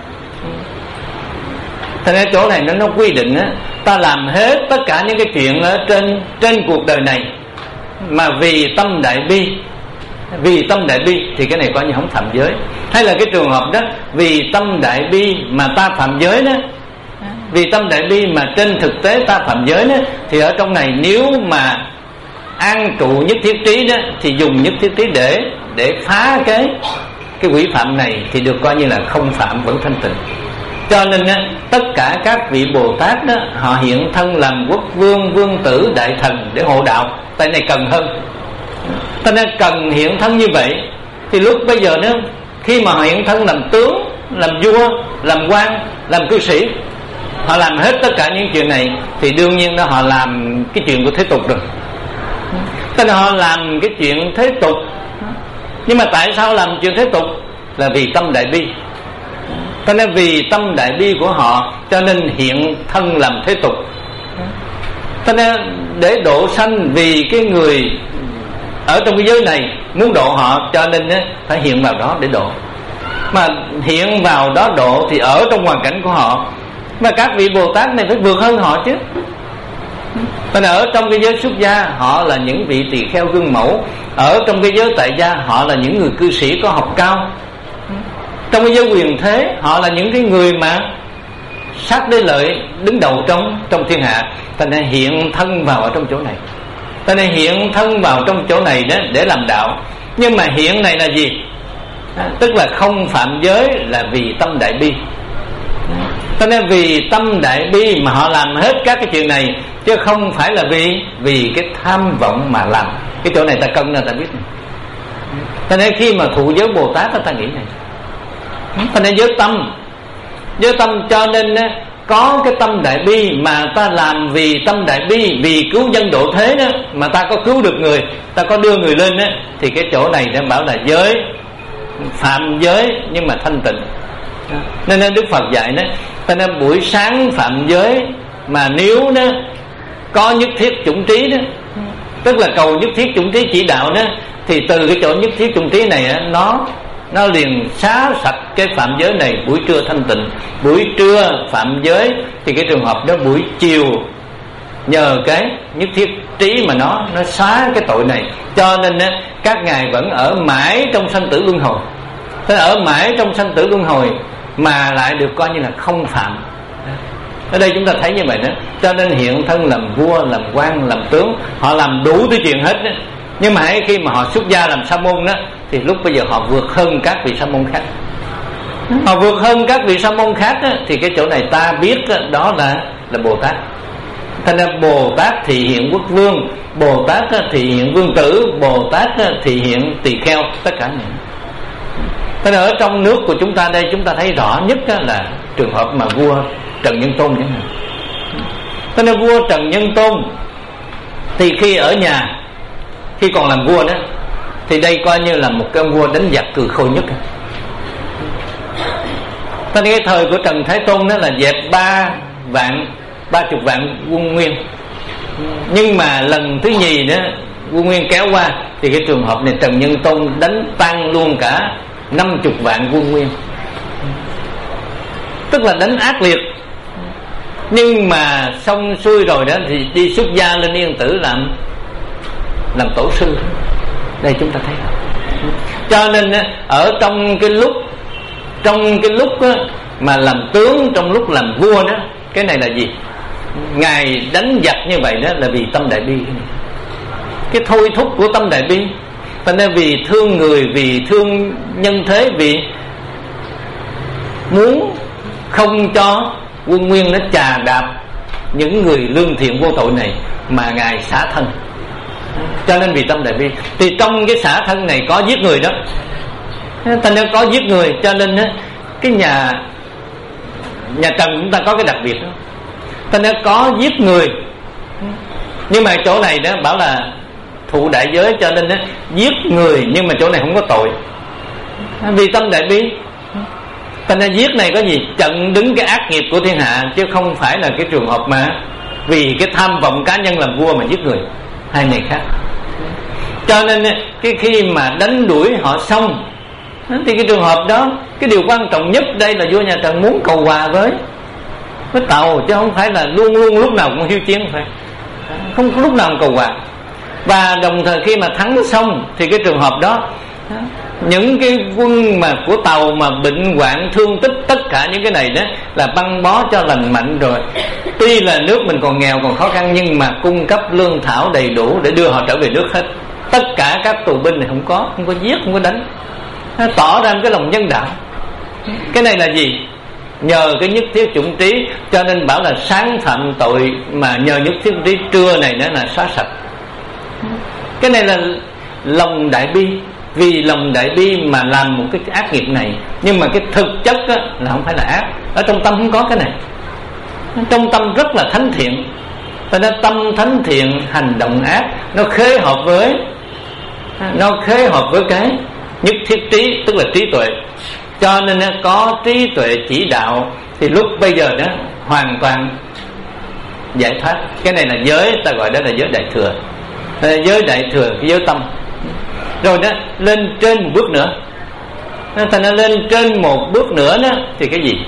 A: Thành ra chỗ này nó, nó quy định đó, ta làm hết tất cả những cái chuyện ở trên trên cuộc đời này mà vì tâm đại bi. Vì tâm đại bi thì cái này coi như không phạm giới. Hay là cái trường hợp đó, vì tâm đại bi mà ta phạm giới đó, vì tâm đại bi mà trên thực tế ta phạm giới đó, thì ở trong này nếu mà an trụ nhất thiết trí đó, thì dùng nhất thiết trí để để phá cái cái quỷ phạm này, thì được coi như là không phạm, vẫn thanh tịnh. Cho nên á, tất cả các vị Bồ Tát đó, họ hiện thân làm quốc vương, vương tử, đại thần để hộ đạo. Tại này cần hơn. Cho nên cần hiện thân như vậy. Thì lúc bây giờ đó, khi mà họ hiện thân làm tướng, làm vua, làm quan, làm cư sĩ, họ làm hết tất cả những chuyện này, thì đương nhiên đó họ làm cái chuyện của thế tục rồi. Cho nên họ làm cái chuyện thế tục. Nhưng mà tại sao làm chuyện thế tục? Là vì tâm đại bi. Cho nên vì tâm đại bi của họ, cho nên hiện thân làm thế tục. Cho nên để độ sanh, vì cái người ở trong cái giới này muốn độ họ, cho nên phải hiện vào đó để độ. Mà hiện vào đó độ thì ở trong hoàn cảnh của họ. Mà các vị Bồ Tát này phải vượt hơn họ chứ. Nên ở trong cái giới xuất gia, họ là những vị tỳ kheo gương mẫu. Ở trong cái giới tại gia, họ là những người cư sĩ có học cao. Trong cái giới quyền thế, họ là những cái người mà sát đế lợi, đứng đầu trong trong thiên hạ. Cho nên hiện thân vào ở trong chỗ này. Cho nên hiện thân vào trong chỗ này đó để làm đạo. Nhưng mà hiện này là gì? Tức là không phạm giới, là vì tâm đại bi. Cho nên vì tâm đại bi mà họ làm hết các cái chuyện này, chứ không phải là vì vì cái tham vọng mà làm. Cái chỗ này ta cân ra ta biết này. Cho nên khi mà thụ giới Bồ Tát ta nghĩ này. Cho nên giới tâm, giới tâm cho nên có cái tâm đại bi mà ta làm vì tâm đại bi, vì cứu dân độ thế đó, mà ta có cứu được người, ta có đưa người lên đó, thì cái chỗ này đã bảo là giới phạm giới nhưng mà thanh tịnh. Nên nên Đức Phật dạy đó, cho nên buổi sáng phạm giới mà nếu đó có nhất thiết chủng trí đó, tức là cầu nhất thiết chủng trí chỉ đạo đó, thì từ cái chỗ nhất thiết chủng trí này á, nó nó liền xá sạch cái phạm giới này. Buổi trưa thanh tịnh, buổi trưa phạm giới, thì cái trường hợp đó buổi chiều nhờ cái nhất thiết trí mà nó nó xóa cái tội này. Cho nên á, các ngài vẫn ở mãi trong sanh tử luân hồi. Thế ở mãi trong sanh tử luân hồi mà lại được coi như là không phạm. Ở đây chúng ta thấy như vậy đó. Cho nên hiện thân làm vua, làm quan, làm tướng, họ làm đủ thứ chuyện hết đó. Nhưng mà hãy khi mà họ xuất gia làm sa môn đó, thì lúc bây giờ họ vượt hơn các vị sa môn khác. Họ vượt hơn các vị sa môn khác đó, thì cái chỗ này ta biết đó, đó là là Bồ Tát. Thành ra Bồ Tát thị hiện quốc vương, Bồ Tát thị hiện vương tử, Bồ Tát thị hiện tỳ kheo, tất cả những. Thế nên ở trong nước của chúng ta đây, chúng ta thấy rõ nhất là trường hợp mà vua Trần Nhân Tôn chẳng hạn. Thế nên vua Trần Nhân Tôn thì khi ở nhà, khi còn làm vua đó, thì đây coi như là một cái vua đánh giặc cừ khôi nhất. Thế nên cái thời của Trần Thái Tôn đó là dẹp ba vạn ba chục vạn quân Nguyên. Nhưng mà lần thứ nhì đó quân Nguyên kéo qua, thì cái trường hợp này Trần Nhân Tôn đánh tan luôn cả năm chục vạn quân Nguyên, tức là đánh ác liệt. Nhưng mà xong xuôi rồi đó thì đi xuất gia lên Yên Tử làm làm tổ sư. Đây chúng ta thấy. Cho nên ở trong cái lúc trong cái lúc mà làm tướng, trong lúc làm vua đó, cái này là gì? Ngài đánh giặc như vậy đó là vì tâm đại bi, cái thôi thúc của tâm đại bi. Cho nên vì thương người, vì thương nhân thế, vì muốn không cho quân Nguyên nó chà đạp những người lương thiện vô tội này mà Ngài xả thân. Cho nên vì tâm đại bi, thì trong cái xả thân này có giết người đó. Ta nếu có giết người, cho nên cái nhà nhà Trần chúng ta có cái đặc biệt đó. Ta nếu có giết người, nhưng mà chỗ này đó bảo là thụ đại giới, cho nên đó, giết người nhưng mà chỗ này không có tội, vì tâm đại bi. Thành ra giết này có gì? Chặn đứng cái ác nghiệp của thiên hạ, chứ không phải là cái trường hợp mà vì cái tham vọng cá nhân làm vua mà giết người. Hai này khác. Cho nên cái khi mà đánh đuổi họ xong, thì cái trường hợp đó, cái điều quan trọng nhất đây là vua nhà Trần muốn cầu hòa với với Tàu, chứ không phải là luôn luôn lúc nào cũng hiếu chiến, phải không có lúc nào cũng cầu hòa. Và đồng thời khi mà thắng xong thì cái trường hợp đó, những cái quân mà của Tàu mà bệnh hoạn thương tích, tất cả những cái này đó là băng bó cho lành mạnh rồi. Tuy là nước mình còn nghèo còn khó khăn, nhưng mà cung cấp lương thảo đầy đủ để đưa họ trở về nước hết. Tất cả các tù binh này không có không có giết, không có đánh, nó tỏ ra cái lòng nhân đạo. Cái này là gì? Nhờ cái nhất thiết chủng trí. Cho nên bảo là sáng phạm tội mà nhờ nhất thiết chủng trí, trưa này nữa là xóa sạch. Cái này là lòng đại bi, vì lòng đại bi mà làm một cái ác nghiệp này. Nhưng mà cái thực chất á, là không phải là ác. Ở trong tâm không có cái này. Trong tâm rất là thánh thiện. Cho nên tâm thánh thiện, hành động ác, nó khế hợp với Nó khế hợp với cái nhất thiết trí, tức là trí tuệ. Cho nên có trí tuệ chỉ đạo, thì lúc bây giờ đó hoàn toàn giải thoát. Cái này là giới, ta gọi đó là giới đại thừa. Giới đại thừa, cái giới tâm. Rồi đó, lên trên một bước nữa. Thành ra lên trên một bước nữa đó, thì cái gì?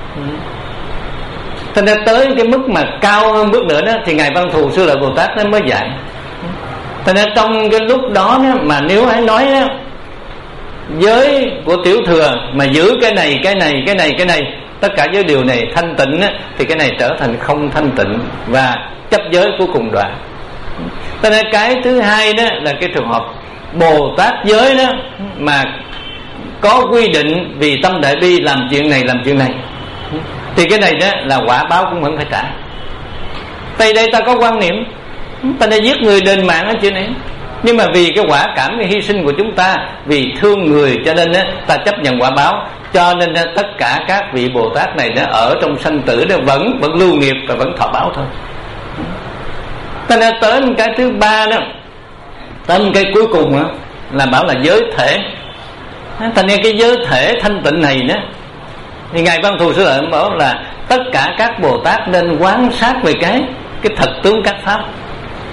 A: Thành ra tới cái mức mà cao hơn bước nữa đó, thì Ngài Văn Thù Sư Lợi Bồ Tát nó mới dạy. Thành ra trong cái lúc đó, đó mà nếu hãy nói đó, giới của tiểu thừa mà giữ cái này, cái này, cái này, cái này, tất cả giới điều này thanh tịnh đó, thì cái này trở thành không thanh tịnh và chấp giới cuối cùng đoạn. Cho nên cái thứ hai đó là cái trường hợp Bồ Tát giới đó mà có quy định vì tâm đại bi làm chuyện này, làm chuyện này, thì cái này đó là quả báo cũng vẫn phải trả. Tại đây ta có quan niệm ta đã giết người đền mạng ở chuyện này, nhưng mà vì cái quả cảm, cái hy sinh của chúng ta, vì thương người, cho nên đó, ta chấp nhận quả báo. Cho nên đó, tất cả các vị Bồ Tát này đó ở trong sanh tử đó vẫn vẫn lưu nghiệp và vẫn thọ báo thôi. Ta đã tới một cái thứ ba đó, tới một cái cuối cùng đó, là bảo là giới thể. Thành ra cái giới thể thanh tịnh này đó, thì Ngài Văn Thù Sư Lợi bảo là tất cả các Bồ Tát nên quán sát về cái cái thật tướng các pháp.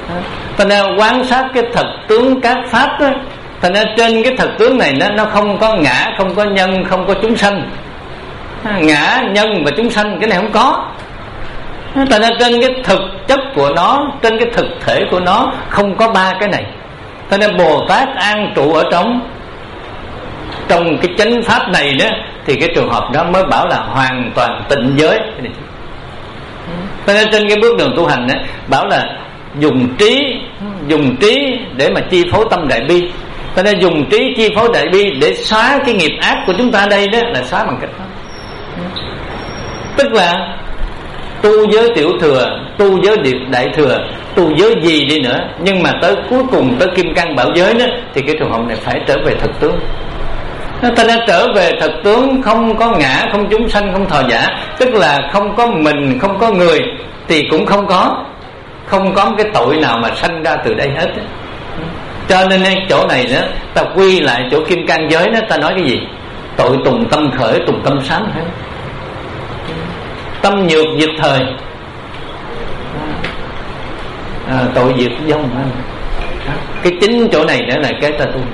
A: Thành ra quan sát cái thực tướng các pháp đó, thành ra trên cái thực tướng này nó nó không có ngã, không có nhân, không có chúng sanh. Ngã, nhân và chúng sanh cái này không có. Thành ra trên cái thực chất của nó, trên cái thực thể của nó không có ba cái này. Thành ra Bồ Tát an trụ ở trong trong cái chánh pháp này đó, thì cái trường hợp đó mới bảo là hoàn toàn tịnh giới. Thành ra trên cái bước đường tu hành đó, bảo là dùng trí, dùng trí để mà chi phối tâm đại bi. Cho nên dùng trí chi phối đại bi để xóa cái nghiệp ác của chúng ta đây đó, là xóa bằng cách đó. Tức là tu giới tiểu thừa, tu giới đại thừa, tu giới gì đi nữa, nhưng mà tới cuối cùng tới kim cang bảo giới đó, thì cái trường hợp này phải trở về thực tướng. Ta đã trở về thực tướng, không có ngã, không chúng sanh, không thọ giả. Tức là không có mình, không có người, thì cũng không có Không có một cái tội nào mà sanh ra từ đây hết. Cho nên chỗ này đó, ta quy lại chỗ kim cang giới đó, ta nói cái gì? Tội tùng tâm khởi, tùng tâm sáng hết. Tâm nhược diệt thời, à, tội diệt vong. Cái chính chỗ này nữa là cái ta tu.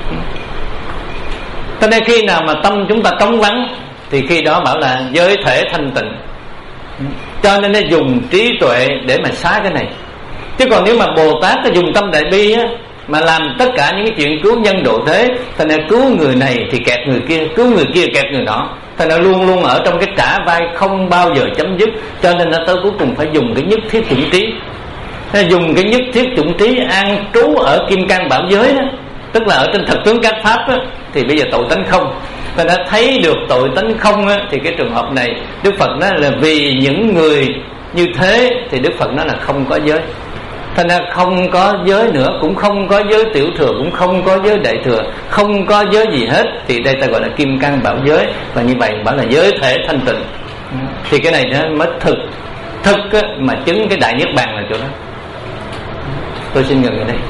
A: Cho nên khi nào mà tâm chúng ta trống vắng, thì khi đó bảo là giới thể thanh tịnh. Cho nên nó dùng trí tuệ để mà xóa cái này. Chứ còn nếu mà Bồ Tát nó dùng tâm đại bi á, mà làm tất cả những cái chuyện cứu nhân độ thế, thì nó cứu người này thì kẹt người kia, cứu người kia kẹt người nọ, thì nó luôn luôn ở trong cái trả vai không bao giờ chấm dứt. Cho nên nó tới cuối cùng phải dùng cái nhất thiết chủng trí. Nó dùng cái nhất thiết chủng trí an trú ở kim cang bảo giới đó, tức là ở trên thực tướng các pháp đó, thì bây giờ tội tánh không. Ta đã thấy được tội tánh không á, thì cái trường hợp này Đức Phật nói là vì những người như thế thì Đức Phật nói là không có giới. Thành ra không có giới nữa, cũng không có giới tiểu thừa, cũng không có giới đại thừa, không có giới gì hết. Thì đây ta gọi là kim cang bảo giới. Và như vậy bảo là giới thể thanh tịnh. Thì cái này nó mới thực Thực á, mà chứng cái đại niết bàn là chỗ đó. Tôi xin ngừng ở đây.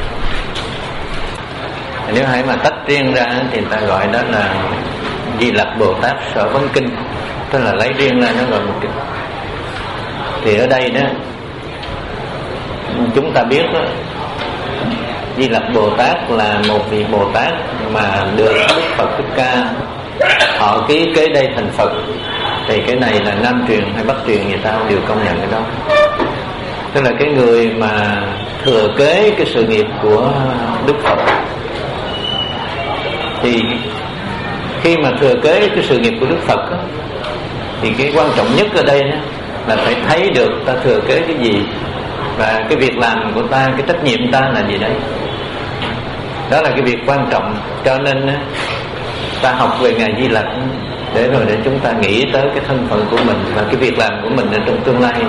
A: Nếu hãy mà tách riêng ra thì người ta gọi đó là Di Lặc Bồ Tát Sở Vấn Kinh, tức là lấy riêng ra nó gọi một kinh. Thì ở đây đó chúng ta biết đó, Di Lặc Bồ Tát là một vị Bồ Tát mà được Đức Phật Thích Ca họ ký kế đây thành Phật. Thì cái này là Nam truyền hay Bắc truyền người ta đều công nhận cái đó. Tức là cái người mà thừa kế cái sự nghiệp của Đức Phật, thì khi mà thừa kế cái sự nghiệp của Đức Phật đó, thì cái quan trọng nhất ở đây đó, là phải thấy được ta thừa kế cái gì, và cái việc làm của ta, cái trách nhiệm ta là gì đấy. Đó là cái việc quan trọng. Cho nên đó, ta học về Ngài Di Lặc để rồi để chúng ta nghĩ tới cái thân phận của mình và cái việc làm của mình ở trong tương lai.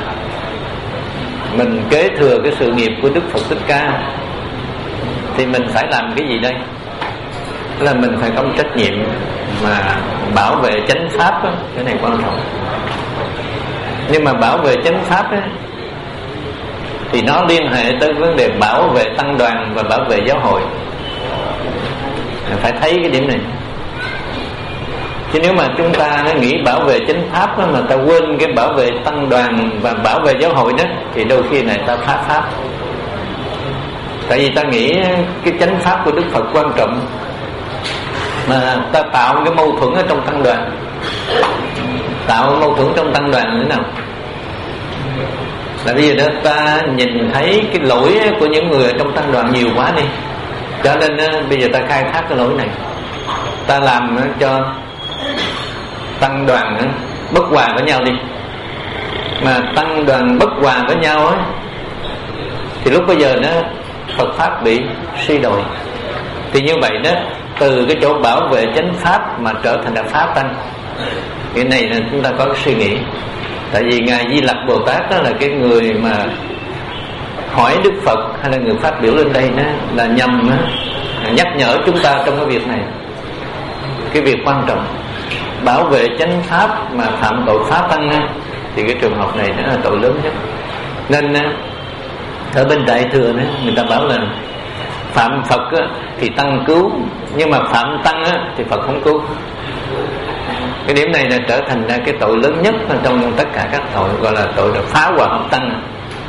A: Mình kế thừa cái sự nghiệp của Đức Phật Thích Ca thì mình phải làm cái gì đây? Tức là mình phải có một trách nhiệm mà bảo vệ chánh pháp đó. Cái này quan trọng. Nhưng mà bảo vệ chánh pháp đó, thì nó liên hệ tới vấn đề bảo vệ tăng đoàn và bảo vệ giáo hội. Phải thấy cái điểm này. Chứ nếu mà chúng ta nó nghĩ bảo vệ chánh pháp đó, mà ta quên cái bảo vệ tăng đoàn và bảo vệ giáo hội đó, thì đôi khi này ta phá pháp. Tại vì ta nghĩ cái chánh pháp của Đức Phật quan trọng, mà ta tạo cái mâu thuẫn ở trong tăng đoàn. Tạo mâu thuẫn trong tăng đoàn như thế nào? Là bây giờ đó ta nhìn thấy cái lỗi của những người ở trong tăng đoàn nhiều quá đi, cho nên bây giờ ta khai thác cái lỗi này, ta làm cho tăng đoàn bất hòa với nhau đi. Mà tăng đoàn bất hòa với nhau ấy, thì lúc bây giờ nó Phật pháp bị suy đồi. Thì như vậy đó, từ cái chỗ bảo vệ chánh pháp mà trở thành là phá tăng. Cái này là chúng ta có cái suy nghĩ. Tại vì Ngài Di Lặc Bồ Tát đó là cái người mà hỏi Đức Phật hay là người phát biểu lên đây đó, là nhằm đó, nhắc nhở chúng ta trong cái việc này. Cái việc quan trọng bảo vệ chánh pháp mà phạm tội phá tăng đó, thì cái trường hợp này nó là tội lớn nhất. Nên ở bên đại thừa đó, người ta bảo là phạm Phật á, thì tăng cứu, nhưng mà phạm tăng á, thì Phật không cứu. Cái điểm này là trở thành ra cái tội lớn nhất trong tất cả các tội, gọi là tội là phá hòa hợp tăng.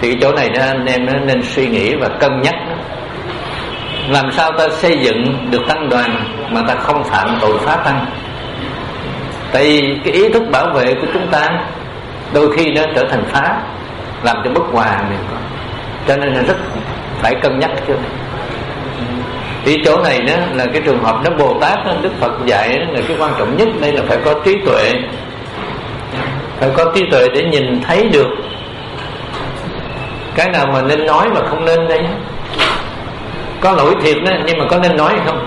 A: Thì cái chỗ này đó, anh em nó nên suy nghĩ và cân nhắc đó. Làm sao ta xây dựng được tăng đoàn mà ta không phạm tội phá tăng. Tại vì cái ý thức bảo vệ của chúng ta đôi khi nó trở thành phá, làm cho bất hòa mình có. Cho nên là rất phải cân nhắc chứ. Thì chỗ này đó là cái trường hợp đó Bồ Tát đó, Đức Phật dạy đó, là cái quan trọng nhất đây là phải có trí tuệ. Phải có trí tuệ để nhìn thấy được cái nào mà nên nói và không nên đây. Có lỗi thiệt đó, nhưng mà có nên nói hay không?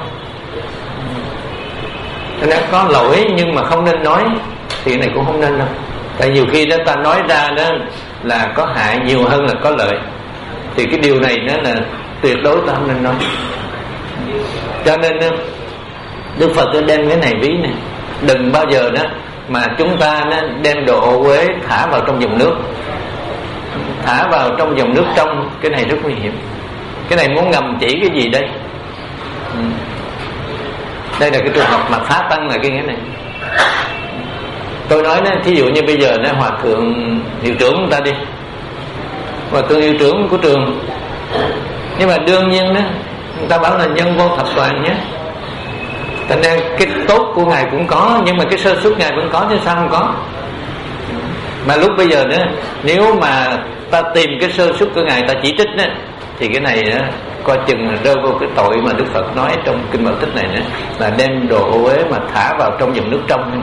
A: Nên có lỗi nhưng mà không nên nói thì cái này cũng không nên đâu. Tại nhiều khi đó ta nói ra đó là có hại nhiều hơn là có lợi. Thì cái điều này nó là tuyệt đối ta không nên nói. Cho nên Đức Phật đem cái này ví này, đừng bao giờ đó mà chúng ta đó đem đồ ô uế thả vào trong dòng nước, thả vào trong dòng nước trong. Cái này rất nguy hiểm. Cái này muốn ngầm chỉ cái gì đây? Ừ. Đây là cái trường hợp mà phá tăng là cái nghĩa này. Tôi nói đó, thí dụ như bây giờ đó, hòa thượng hiệu trưởng chúng ta đi, hòa thượng hiệu trưởng của trường, nhưng mà đương nhiên đó người ta bảo là nhân vô thập toàn nhé. Thành ra cái tốt của ngài cũng có, nhưng mà cái sơ suất ngài vẫn có chứ sao không có. Mà lúc bây giờ nữa, nếu mà ta tìm cái sơ suất của ngài ta chỉ trích đó, thì cái này đó, coi chừng là rơi vô cái tội mà Đức Phật nói trong kinh Bảo Tích này nữa, là đem đồ ô uế mà thả vào trong dòng nước trong.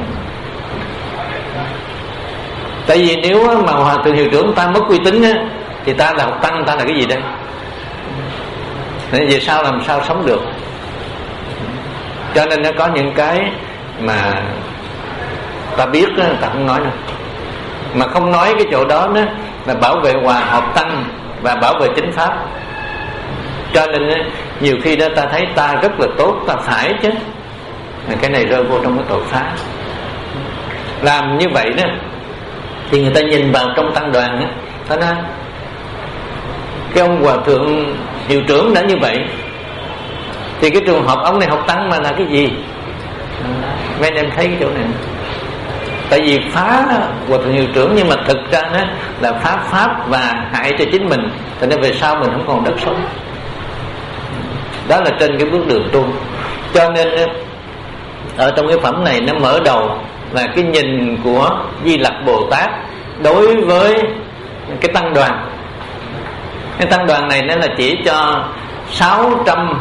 A: Tại vì nếu mà hòa thượng hiệu trưởng ta mất uy tín á, thì ta là học tăng, ta là cái gì đây? Nên về sau làm sao sống được. Cho nên nó có những cái mà ta biết đó, ta không nói đâu. Mà không nói cái chỗ đó, đó là bảo vệ hòa hợp tăng và bảo vệ chính pháp. Cho nên đó, nhiều khi đó ta thấy ta rất là tốt, ta phải chứ, cái này rơi vô trong cái tội phá. Làm như vậy đó thì người ta nhìn vào trong tăng đoàn đó, ta nói cái ông hòa thượng hiệu trưởng đã như vậy, thì cái trường hợp ông này học tăng mà là cái gì? Mấy anh em thấy cái chỗ này. Tại vì phá hòa thượng hiệu trưởng, nhưng mà thực ra đó là phá pháp và hại cho chính mình. Thành ra về sau mình không còn đất sống. Đó là trên cái bước đường tu. Cho nên ở trong cái phẩm này nó mở đầu là cái nhìn của Di Lặc Bồ Tát đối với cái tăng đoàn. Cái tăng đoàn này nó là chỉ cho sáu trăm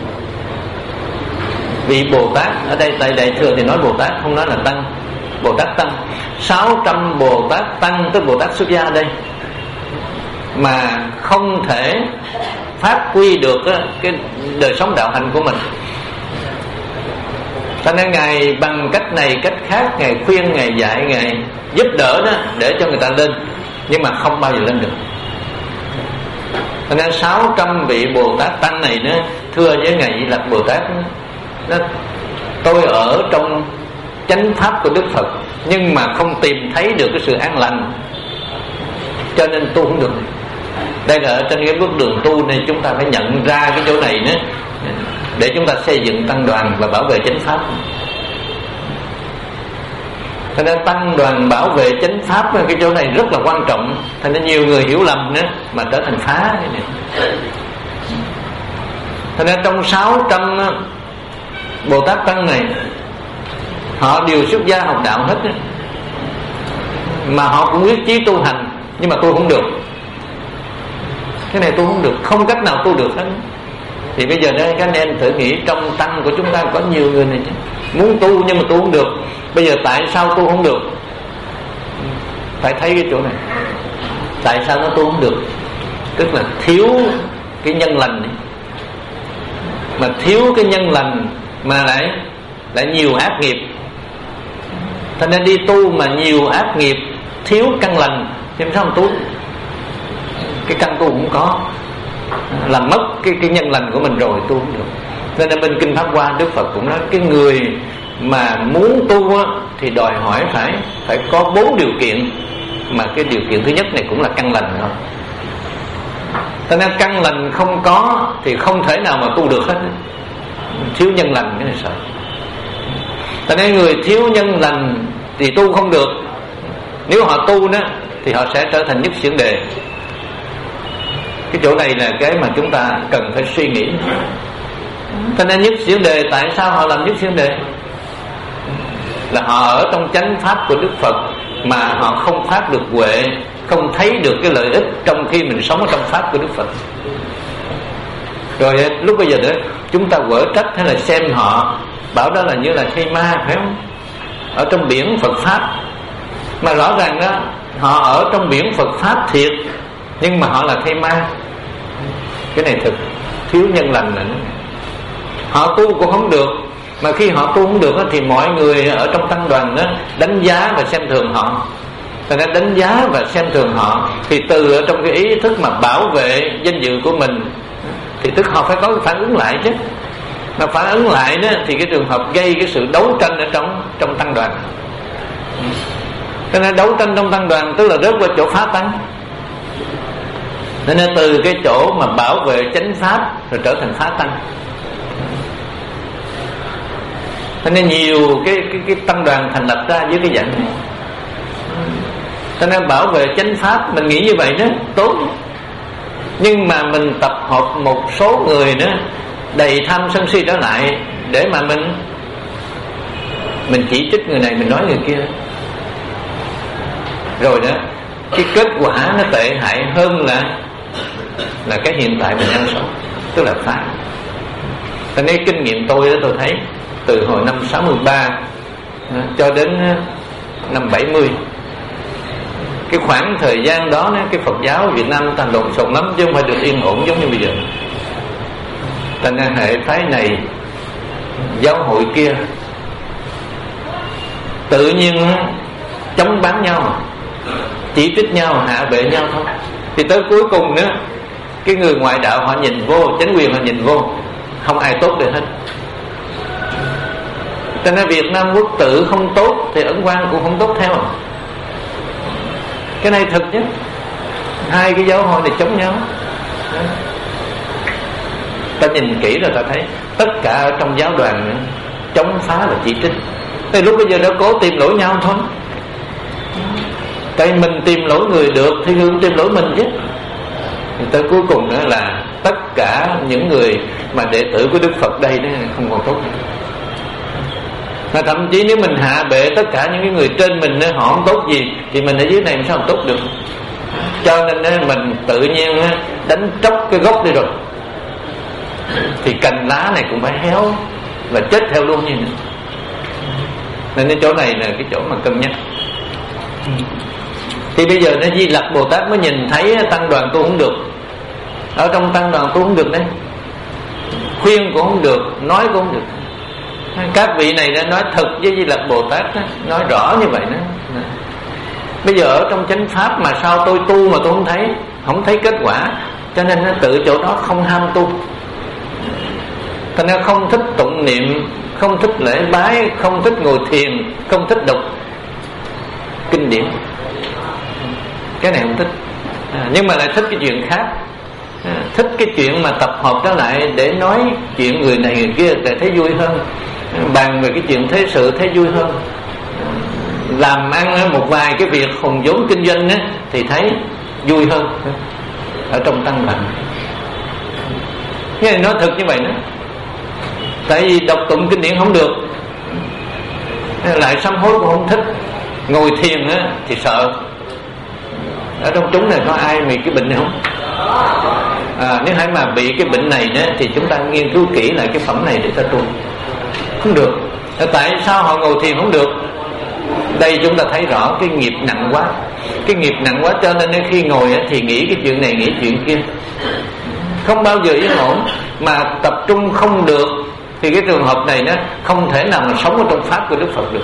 A: vị Bồ Tát. Ở đây tại Đại Thừa thì nói Bồ Tát, không nói là tăng. Bồ Tát tăng, sáu trăm Bồ Tát tăng, tức Bồ Tát xuất gia đây, mà không thể phát huy được cái đời sống đạo hạnh của mình. Cho nên Ngài bằng cách này cách khác, Ngài khuyên, Ngài dạy, Ngài giúp đỡ đó để cho người ta lên, nhưng mà không bao giờ lên được. Cho nên sáu trăm vị Bồ Tát tăng này nó thưa với Ngài Di Lặc Bồ Tát, nó tôi ở trong chánh pháp của Đức Phật nhưng mà không tìm thấy được cái sự an lành, cho nên tu không được. Đây là ở trên cái bước đường tu này chúng ta phải nhận ra cái chỗ này nữa, để chúng ta xây dựng tăng đoàn và bảo vệ chánh pháp. Cho nên tăng đoàn bảo vệ chánh pháp, cái chỗ này rất là quan trọng. Thành nên nhiều người hiểu lầm nữa mà trở thành phá. Cho nên trong sáu trăm Bồ Tát tăng này, họ đều xuất gia học đạo hết, mà họ cũng quyết chí tu hành, nhưng mà tu không được. Cái này tu không được, không cách nào tu được hết. Thì bây giờ đây các anh em thử nghĩ, trong tăng của chúng ta có nhiều người này chứ, muốn tu nhưng mà tu không được. Bây giờ tại sao tu không được? Phải thấy cái chỗ này. Tại sao nó tu không được? Tức là thiếu cái nhân lành này. Mà thiếu cái nhân lành mà lại lại nhiều ác nghiệp. Thành nên đi tu mà nhiều ác nghiệp, thiếu căn lành thì sao không tu? Cái căn tu cũng có, làm mất cái, cái nhân lành của mình rồi tu không được. Nên là bên Kinh Pháp Hoa Đức Phật cũng nói cái người mà muốn tu á, thì đòi hỏi phải phải có bốn điều kiện, mà cái điều kiện thứ nhất này cũng là căn lành thôi. Cho nên căn lành không có thì không thể nào mà tu được hết. Thiếu nhân lành cái này sợ. Cho nên người thiếu nhân lành thì tu không được. Nếu họ tu đó thì họ sẽ trở thành nhất xiển đề. Cái chỗ này là cái mà chúng ta cần phải suy nghĩ. Cho nên nhất xỉu đề, tại sao họ làm nhất xỉu đề? Là họ ở trong chánh pháp của Đức Phật mà họ không phát được huệ, không thấy được cái lợi ích trong khi mình sống ở trong pháp của Đức Phật. Rồi lúc bây giờ đó chúng ta quở trách hay là xem họ, bảo đó là như là thây ma, phải không? Ở trong biển Phật pháp. Mà rõ ràng đó, họ ở trong biển Phật pháp thiệt, nhưng mà họ là thây ma. Cái này thực thiếu nhân lành là họ tu cũng không được. Mà khi họ tu không được đó, thì mọi người ở trong tăng đoàn đó đánh giá và xem thường họ. Thành ra đánh giá và xem thường họ, thì từ ở trong cái ý thức mà bảo vệ danh dự của mình, thì tức họ phải có cái phản ứng lại chứ. Mà phản ứng lại đó thì cái trường hợp gây cái sự đấu tranh ở trong trong tăng đoàn. Cho nên đấu tranh trong tăng đoàn tức là rớt qua chỗ phá tăng. Nên từ cái chỗ mà bảo vệ chánh pháp rồi trở thành phá tăng. Cho nên nhiều cái cái cái tăng đoàn thành lập ra với cái dạng này. Cho nên bảo vệ chánh pháp mình nghĩ như vậy đó tốt. Nhưng mà mình tập hợp một số người đó đầy tham sân si trở lại để mà mình mình chỉ trích người này, mình nói người kia, rồi đó cái kết quả nó tệ hại hơn là là cái hiện tại mình đang sống, tức là phá. Cho nên kinh nghiệm tôi đó, tôi thấy từ hồi năm sáu mươi ba cho đến năm bảy mươi, cái khoảng thời gian đó, cái Phật giáo Việt Nam ta lộn xộn lắm, chứ không phải được yên ổn giống như bây giờ. Thành ra hệ phái này, giáo hội kia, tự nhiên chống bán nhau, chỉ trích nhau, hạ bệ nhau thôi. Thì tới cuối cùng nữa, cái người ngoại đạo họ nhìn vô, chánh quyền họ nhìn vô, không ai tốt được hết. Cho nên Việt Nam quốc tự không tốt thì Ấn Quang cũng không tốt theo. Cái này thật chứ. Hai cái giáo hội này chống nhau. Ta nhìn kỹ rồi ta thấy tất cả ở trong giáo đoàn nữa, chống phá và chỉ trích. Thì lúc bây giờ đã cố tìm lỗi nhau thôi. Tại mình tìm lỗi người được thì người cũng tìm lỗi mình chứ. Thì tới cuối cùng nữa là tất cả những người mà đệ tử của Đức Phật đây đó không còn tốt nữa. Mà thậm chí nếu mình hạ bệ tất cả những cái người trên mình đó, họ không tốt gì, thì mình ở dưới này sao không tốt được. Cho nên mình tự nhiên đánh tróc cái gốc đi rồi, thì cành lá này cũng phải héo và chết theo luôn như này. Nên cái chỗ này là cái chỗ mà cân nhắc. Thì bây giờ nó Di Lặc Bồ Tát mới nhìn thấy tăng đoàn tu không được, ở trong tăng đoàn tu không được đấy, khuyên cũng không được, nói cũng không được. Các vị này đã nói thật với Di Lặc Bồ Tát đó, nói rõ như vậy đó. Bây giờ ở trong chánh pháp mà sao tôi tu mà tôi không thấy, không thấy kết quả, cho nên nó tự chỗ đó không ham tu. Cho nên không thích tụng niệm, không thích lễ bái, không thích ngồi thiền, không thích đọc kinh điển. Cái này không thích. À, nhưng mà lại thích cái chuyện khác. À, thích cái chuyện mà tập hợp trở lại để nói chuyện người này người kia để thấy vui hơn, bàn về cái chuyện thế sự thấy vui hơn. Làm ăn một vài cái việc hùng vốn kinh doanh á, thì thấy vui hơn ở trong tăng đoàn. Cái này nói thật như vậy đó. Tại vì đọc tụng kinh điển không được, lại sám hối cũng không thích, ngồi thiền á thì sợ. Ở trong chúng này có ai bị cái bệnh này không? À, nếu hãy mà bị cái bệnh này đó, thì chúng ta nghiên cứu kỹ lại cái phẩm này để ta tu. Không được. Tại sao họ ngồi thiền không được? Đây chúng ta thấy rõ cái nghiệp nặng quá. Cái nghiệp nặng quá cho nên khi ngồi thì nghĩ cái chuyện này, nghĩ chuyện kia, không bao giờ yên ổn. Mà tập trung không được thì cái trường hợp này nó không thể nào mà sống ở trong pháp của Đức Phật được.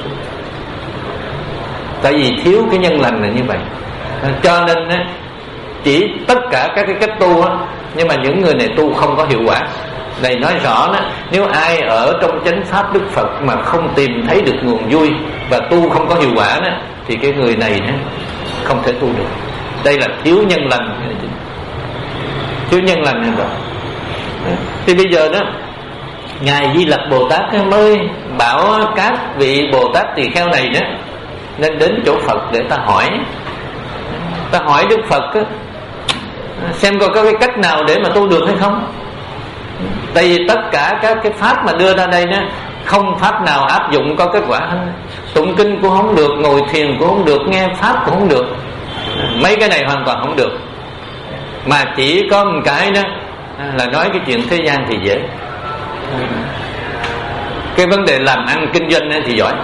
A: Tại vì thiếu cái nhân lành là như vậy. Cho nên chỉ tất cả các cái cách tu, nhưng mà những người này tu không có hiệu quả. Này nói rõ đó, nếu ai ở trong chánh pháp Đức Phật mà không tìm thấy được nguồn vui và tu không có hiệu quả đó, thì cái người này đó không thể tu được. Đây là thiếu nhân lành. Thiếu nhân lành như vậy. Thì bây giờ đó, Ngài Di Lặc Bồ Tát mới bảo các vị Bồ Tát tỳ kheo này đó nên đến chỗ Phật để ta hỏi. Ta hỏi Đức Phật á, xem coi có cái cách nào để mà tu được hay không. Tại vì tất cả các cái pháp mà đưa ra đây đó, không pháp nào áp dụng có kết quả hết. Tụng kinh cũng không được, ngồi thiền cũng không được, nghe pháp cũng không được, mấy cái này hoàn toàn không được. Mà chỉ có một cái đó là nói cái chuyện thế gian thì dễ, cái vấn đề làm ăn kinh doanh thì giỏi.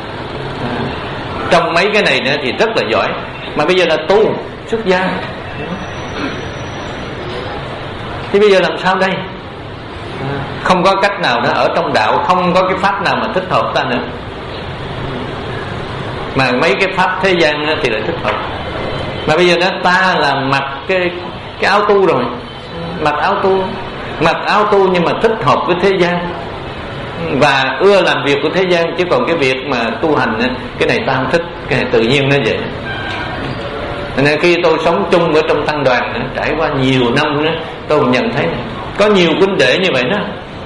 A: Trong mấy cái này nữa thì rất là giỏi. Mà bây giờ là tu xuất gia, thì bây giờ làm sao đây? Không có cách nào nữa. Ở trong đạo không có cái pháp nào mà thích hợp ta nữa, mà mấy cái pháp thế gian thì lại thích hợp. Mà bây giờ đó ta là mặc cái cái áo tu rồi, mặc áo tu, mặc áo tu nhưng mà thích hợp với thế gian và ưa làm việc của thế gian, chứ còn cái việc mà tu hành cái này ta không thích, cái này tự nhiên nó vậy. Nên khi tôi sống chung ở trong tăng đoàn trải qua nhiều năm nữa, tôi nhận thấy này, có nhiều huynh đệ như vậy đó,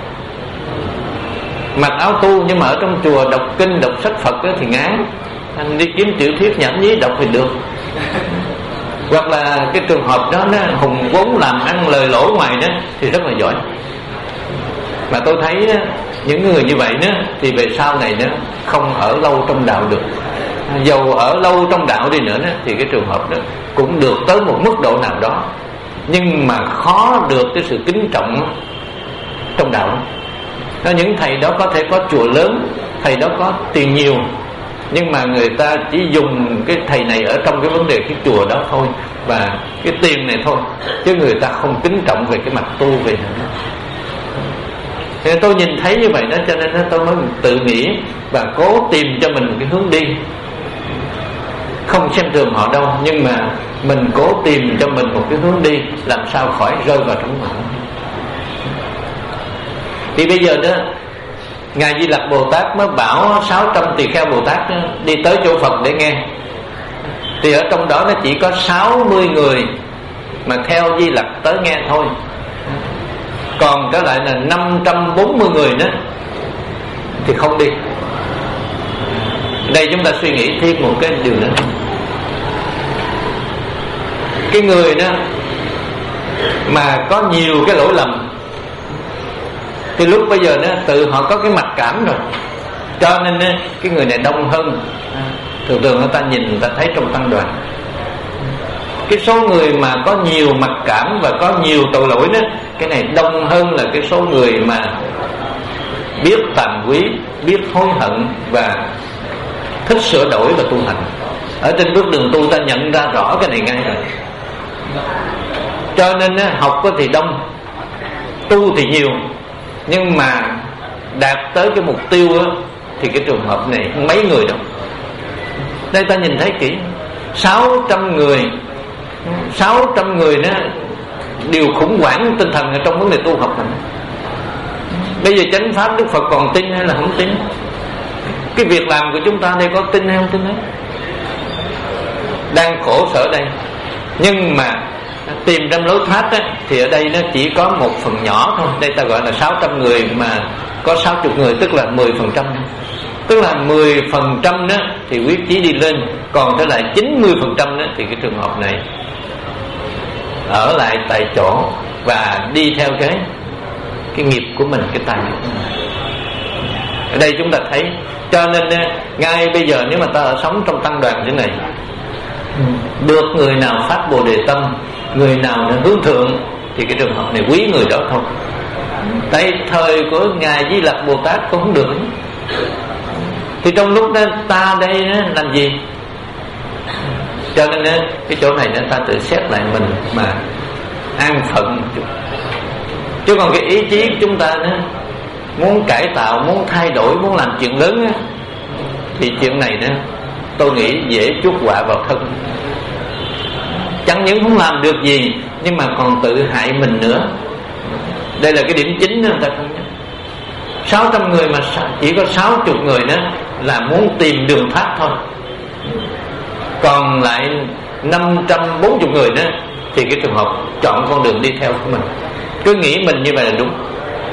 A: mặc áo tu nhưng mà ở trong chùa đọc kinh đọc sách Phật thì ngán, anh đi kiếm tiểu thuyết nhảm nhí đọc thì được. Hoặc là cái trường hợp đó nó hùng vốn làm ăn lời lỗ ngoài đó thì rất là giỏi. Mà tôi thấy đó, những người như vậy đó thì về sau này đó không ở lâu trong đạo được. Dầu ở lâu trong đạo đi nữa đó, thì cái trường hợp đó cũng được tới một mức độ nào đó, nhưng mà khó được cái sự kính trọng trong đạo. Có những thầy đó có thể có chùa lớn, thầy đó có tiền nhiều, nhưng mà người ta chỉ dùng cái thầy này ở trong cái vấn đề cái chùa đó thôi, và cái tiền này thôi, chứ người ta không kính trọng về cái mặt tu về nó. Thì tôi nhìn thấy như vậy đó, cho nên tôi mới tự nghĩ và cố tìm cho mình một cái hướng đi. Không xem thường họ đâu, nhưng mà mình cố tìm cho mình một cái hướng đi, làm sao khỏi rơi vào trong họ. Thì bây giờ đó Ngài Di Lặc Bồ Tát mới bảo sáu trăm tỳ kheo Bồ Tát đó, đi tới chỗ Phật để nghe. Thì ở trong đó nó chỉ có sáu mươi người mà theo Di Lặc tới nghe thôi, còn cái lại là năm trăm bốn mươi người đó thì không đi. Đây chúng ta suy nghĩ thêm một cái điều nữa. Cái người đó mà có nhiều cái lỗi lầm thì lúc bây giờ đó tự họ có cái mặc cảm rồi, cho nên cái người này đông hơn. Thường thường người ta nhìn người ta thấy trong tăng đoàn, cái số người mà có nhiều mặc cảm và có nhiều tội lỗi đó, cái này đông hơn là cái số người mà biết tàm quý, biết hối hận và thích sửa đổi và tu hành. Ở trên bước đường tu ta nhận ra rõ cái này ngay rồi. Cho nên học thì đông, tu thì nhiều, nhưng mà đạt tới cái mục tiêu đó, thì cái trường hợp này không mấy người đâu. Đây ta nhìn thấy kỹ, sáu trăm người, sáu trăm người đó đều khủng hoảng tinh thần ở trong vấn đề tu học này. Bây giờ chánh pháp Đức Phật còn tin hay là không tin? Cái việc làm của chúng ta đây có tin hay không tin đấy? Đang khổ sở đây, nhưng mà tìm trong lối thoát á, thì ở đây nó chỉ có một phần nhỏ thôi. Đây ta gọi là sáu trăm người mà có sáu mươi người, tức là mười phần trăm. Tức là mười phần trăm đó thì quyết chí đi lên, còn trở lại chín mươi phần trăm đó thì cái trường hợp này ở lại tại chỗ và đi theo cái cái nghiệp của mình, cái tài nghiệp của mình. Ở đây chúng ta thấy, cho nên ngay bây giờ nếu mà ta ở sống trong tăng đoàn thế này, được người nào phát Bồ Đề tâm, người nào hướng thượng, thì cái trường hợp này quý người đó thôi. Tại thời của Ngài Di Lặc Bồ Tát cũng không được. Thì trong lúc đó ta đây làm gì? Cho nên cái chỗ này ta tự xét lại mình mà an phận một chút. Chứ còn cái ý chí của chúng ta đó, muốn cải tạo, muốn thay đổi, muốn làm chuyện lớn á, thì chuyện này đó tôi nghĩ dễ chuốc họa vào thân. Chẳng những không làm được gì, nhưng mà còn tự hại mình nữa. Đây là cái điểm chính đó người ta không nhớ. Sáu trăm người mà chỉ có sáu mươi người đó là muốn tìm đường thoát thôi, còn lại năm trăm bốn mươi người đó thì cái trường hợp chọn con đường đi theo của mình. Cứ nghĩ mình như vậy là đúng.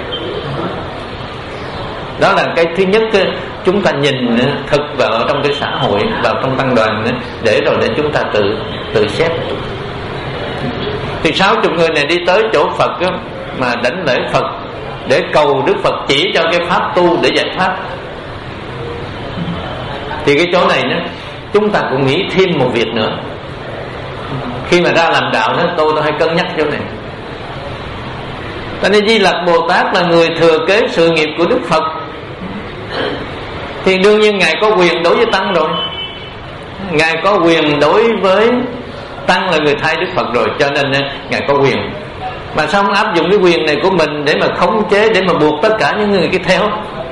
A: Đó là cái thứ nhất, chúng ta nhìn thực vào trong cái xã hội, vào trong tăng đoàn, để rồi để chúng ta tự tự xét. Thì sáu chục người này đi tới chỗ Phật đó, mà đảnh lễ Phật để cầu Đức Phật chỉ cho cái pháp tu để giải thoát. Thì cái chỗ này đó, chúng ta cũng nghĩ thêm một việc nữa. Khi mà ra làm đạo đó, tôi tôi hay cân nhắc chỗ này. Cho nên Di Lặc Bồ Tát là người thừa kế sự nghiệp của Đức Phật, thì đương nhiên Ngài có quyền đối với Tăng rồi. Ngài có quyền đối với Tăng là người thay Đức Phật rồi, cho nên Ngài có quyền. Mà sao không áp dụng cái quyền này của mình để mà khống chế, để mà buộc tất cả những người kia theo?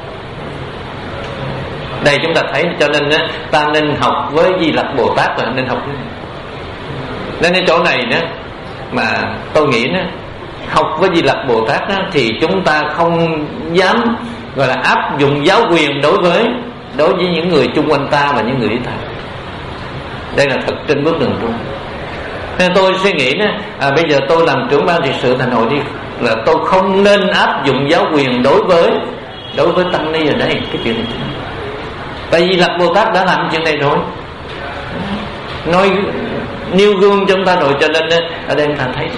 A: Đây chúng ta thấy, cho nên ta nên học với Di Lặc Bồ Tát là nên học. Nên cái chỗ này đó mà tôi nghĩ đó, học với Di Lặc Bồ Tát đó, thì chúng ta không dám gọi là áp dụng giáo quyền đối với đối với những người chung quanh ta và những người đi theo. Đây là thật trên bước đường trung. Nên tôi suy nghĩ đó, à, bây giờ tôi làm trưởng ban trị sự Thành Hội đi, là tôi không nên áp dụng giáo quyền đối với đối với tăng ni ở đây. Cái chuyện này, tại vì Lặc Bồ Tát đã làm chuyện này rồi, nói nêu gương cho chúng ta rồi, cho nên ở đây chúng ta thấy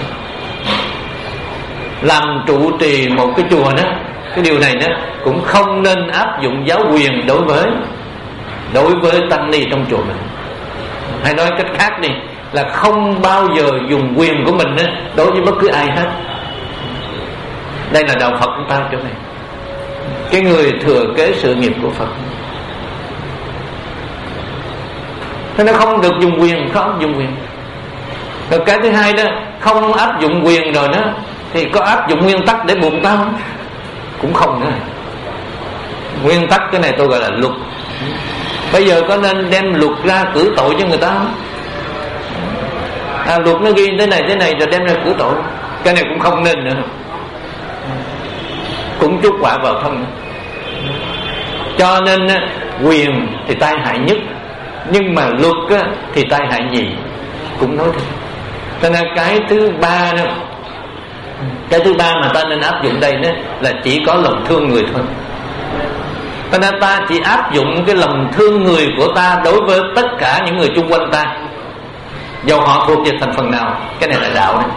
A: làm trụ trì một cái chùa đó, cái điều này đó cũng không nên áp dụng giáo quyền đối với đối với tăng ni trong chùa mình. Hay nói cách khác đi, là không bao giờ dùng quyền của mình đó đối với bất cứ ai hết. Đây là đạo Phật của ta chỗ này, cái người thừa kế sự nghiệp của Phật. Thế nó không được dùng quyền, không dùng quyền. Rồi cái thứ hai đó, không áp dụng quyền rồi đó, thì có áp dụng nguyên tắc để buộc ta không? Cũng không nữa. Nguyên tắc cái này tôi gọi là luật. Bây giờ có nên đem luật ra cử tội cho người ta không? À, luật nó ghi thế này thế này rồi đem ra cử tội, cái này cũng không nên nữa, cũng chuốc quả vào thân. Cho nên quyền thì tai hại nhất, nhưng mà luật thì tai hại nhì, cũng nói thế. Cho nên cái thứ ba đó, cái thứ ba mà ta nên áp dụng đây đó là chỉ có lòng thương người thôi. Cho nên ta chỉ áp dụng cái lòng thương người của ta đối với tất cả những người chung quanh ta, dầu họ thuộc về thành phần nào. Cái này là đạo đấy.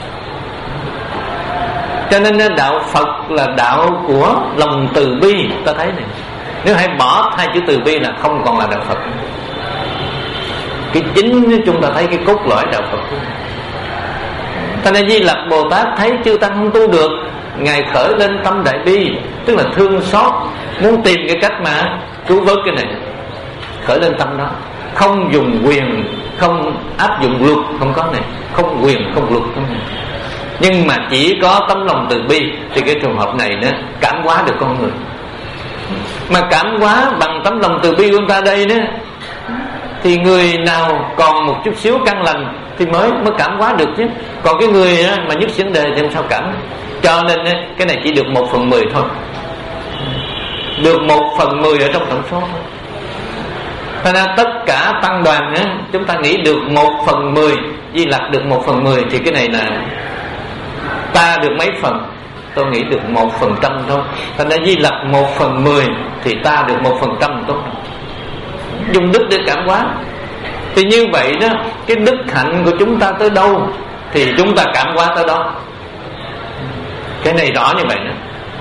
A: Cho nên đạo Phật là đạo của lòng từ bi. Ta thấy này, nếu hãy bỏ hai chữ từ bi là không còn là đạo Phật. Cái chính chúng ta thấy cái cốt lõi đạo Phật. Cho nên Di Lặc Bồ Tát thấy chư tăng không tu được, Ngài khởi lên tâm đại bi, tức là thương xót, muốn tìm cái cách mà cứu vớt cái này, khởi lên tâm đó. Không dùng quyền, không áp dụng luật, không có này, không quyền, không luật, không này. Nhưng mà chỉ có tấm lòng từ bi, thì cái trường hợp này nó cảm hóa được con người. Mà cảm hóa bằng tấm lòng từ bi của chúng ta đây đó, thì người nào còn một chút xíu căn lành thì mới mới cảm hóa được chứ. Còn cái người mà nhất vấn đề thì làm sao cảm. Cho nên cái này chỉ được một phần mười thôi, được một phần mười ở trong tổng số thôi. Thế nên tất cả tăng đoàn á, chúng ta nghĩ được một phần mười, Di Lặc được một phần mười, thì cái này là ta được mấy phần? Tôi nghĩ được một phần trăm thôi. Thế nên Di Lặc một phần mười thì ta được một phần trăm tốt. Dùng đức để cảm hóa. Thì như vậy đó, cái đức hạnh của chúng ta tới đâu thì chúng ta cảm hóa tới đó. Cái này rõ như vậy nữa.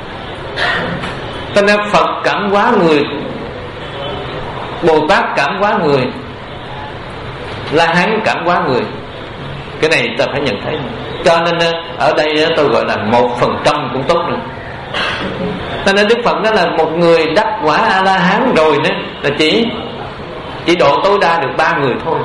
A: Cho nên Phật cảm hóa người, Bồ Tát cảm hóa người, La Hán cảm hóa người. Cái này ta phải nhận thấy. Cho nên ở đây tôi gọi là một phần trăm cũng tốt rồi. Cho nên Đức Phật đó là một người đắc quả A-la-hán rồi đó, là chỉ chỉ độ tối đa được ba người thôi.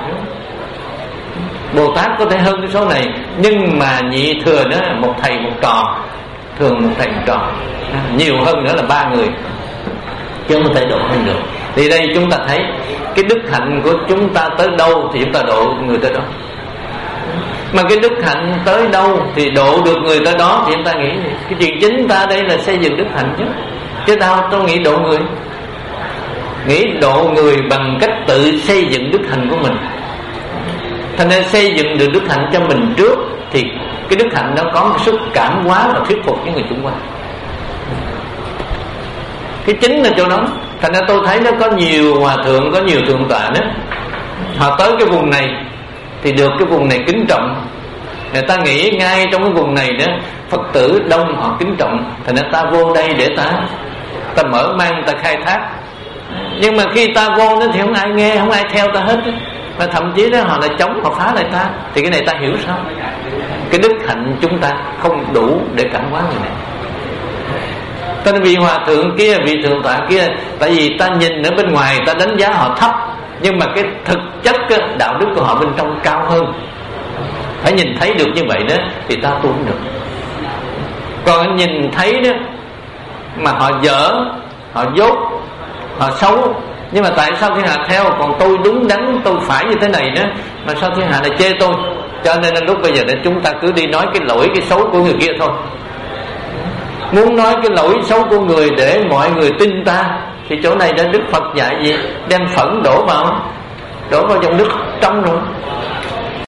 A: Bồ Tát có thể hơn cái số này, nhưng mà nhị thừa đó một thầy một trò, thường một thầy một trò, nhiều hơn nữa là ba người, chứ không thể độ hơn được. Thì đây chúng ta thấy cái đức hạnh của chúng ta tới đâu thì chúng ta độ người tới đó. Mà cái đức hạnh tới đâu thì độ được người tới đó. Thì chúng ta nghĩ cái chuyện chính ta đây là xây dựng đức hạnh chứ, chứ tao tôi nghĩ độ người, nghĩ độ người bằng cách tự xây dựng đức hạnh của mình. Thành nên xây dựng được đức hạnh cho mình trước, thì cái đức hạnh đó có một sức cảm hóa và thuyết phục những người xung quanh. Cái chính là chỗ đó. Thành ra tôi thấy nó có nhiều hòa thượng, có nhiều thượng tọa đó, họ tới cái vùng này thì được cái vùng này kính trọng, Người ta nghĩ ngay trong cái vùng này đó Phật tử đông, họ kính trọng, thành ra ta vô đây để ta ta mở mang, ta khai thác. Nhưng mà khi ta vô đó thì không ai nghe, không ai theo ta hết đó. Mà thậm chí đó họ lại chống, họ phá lại ta. Thì cái này ta hiểu sao? Cái đức hạnh chúng ta không đủ để cảm hóa người này. Tên vị hòa thượng kia, vị thượng tọa kia, tại vì ta nhìn ở bên ngoài ta đánh giá họ thấp, nhưng mà cái thực chất đạo đức của họ bên trong cao hơn. Phải nhìn thấy được như vậy đó thì ta tu không được. Còn nhìn thấy đó mà họ dở, họ dốt, họ xấu, nhưng mà tại sao thiên hạ theo, còn tôi đúng đắn, tôi phải như thế này đó, mà sao thiên hạ lại chê tôi? Cho nên lúc bây giờ để chúng ta cứ đi nói cái lỗi, cái xấu của người kia thôi. Muốn nói cái lỗi xấu của người để mọi người tin ta, thì chỗ này đã Đức Phật dạy gì? Đem phẫn đổ vào, đổ vào dòng nước trong rồi.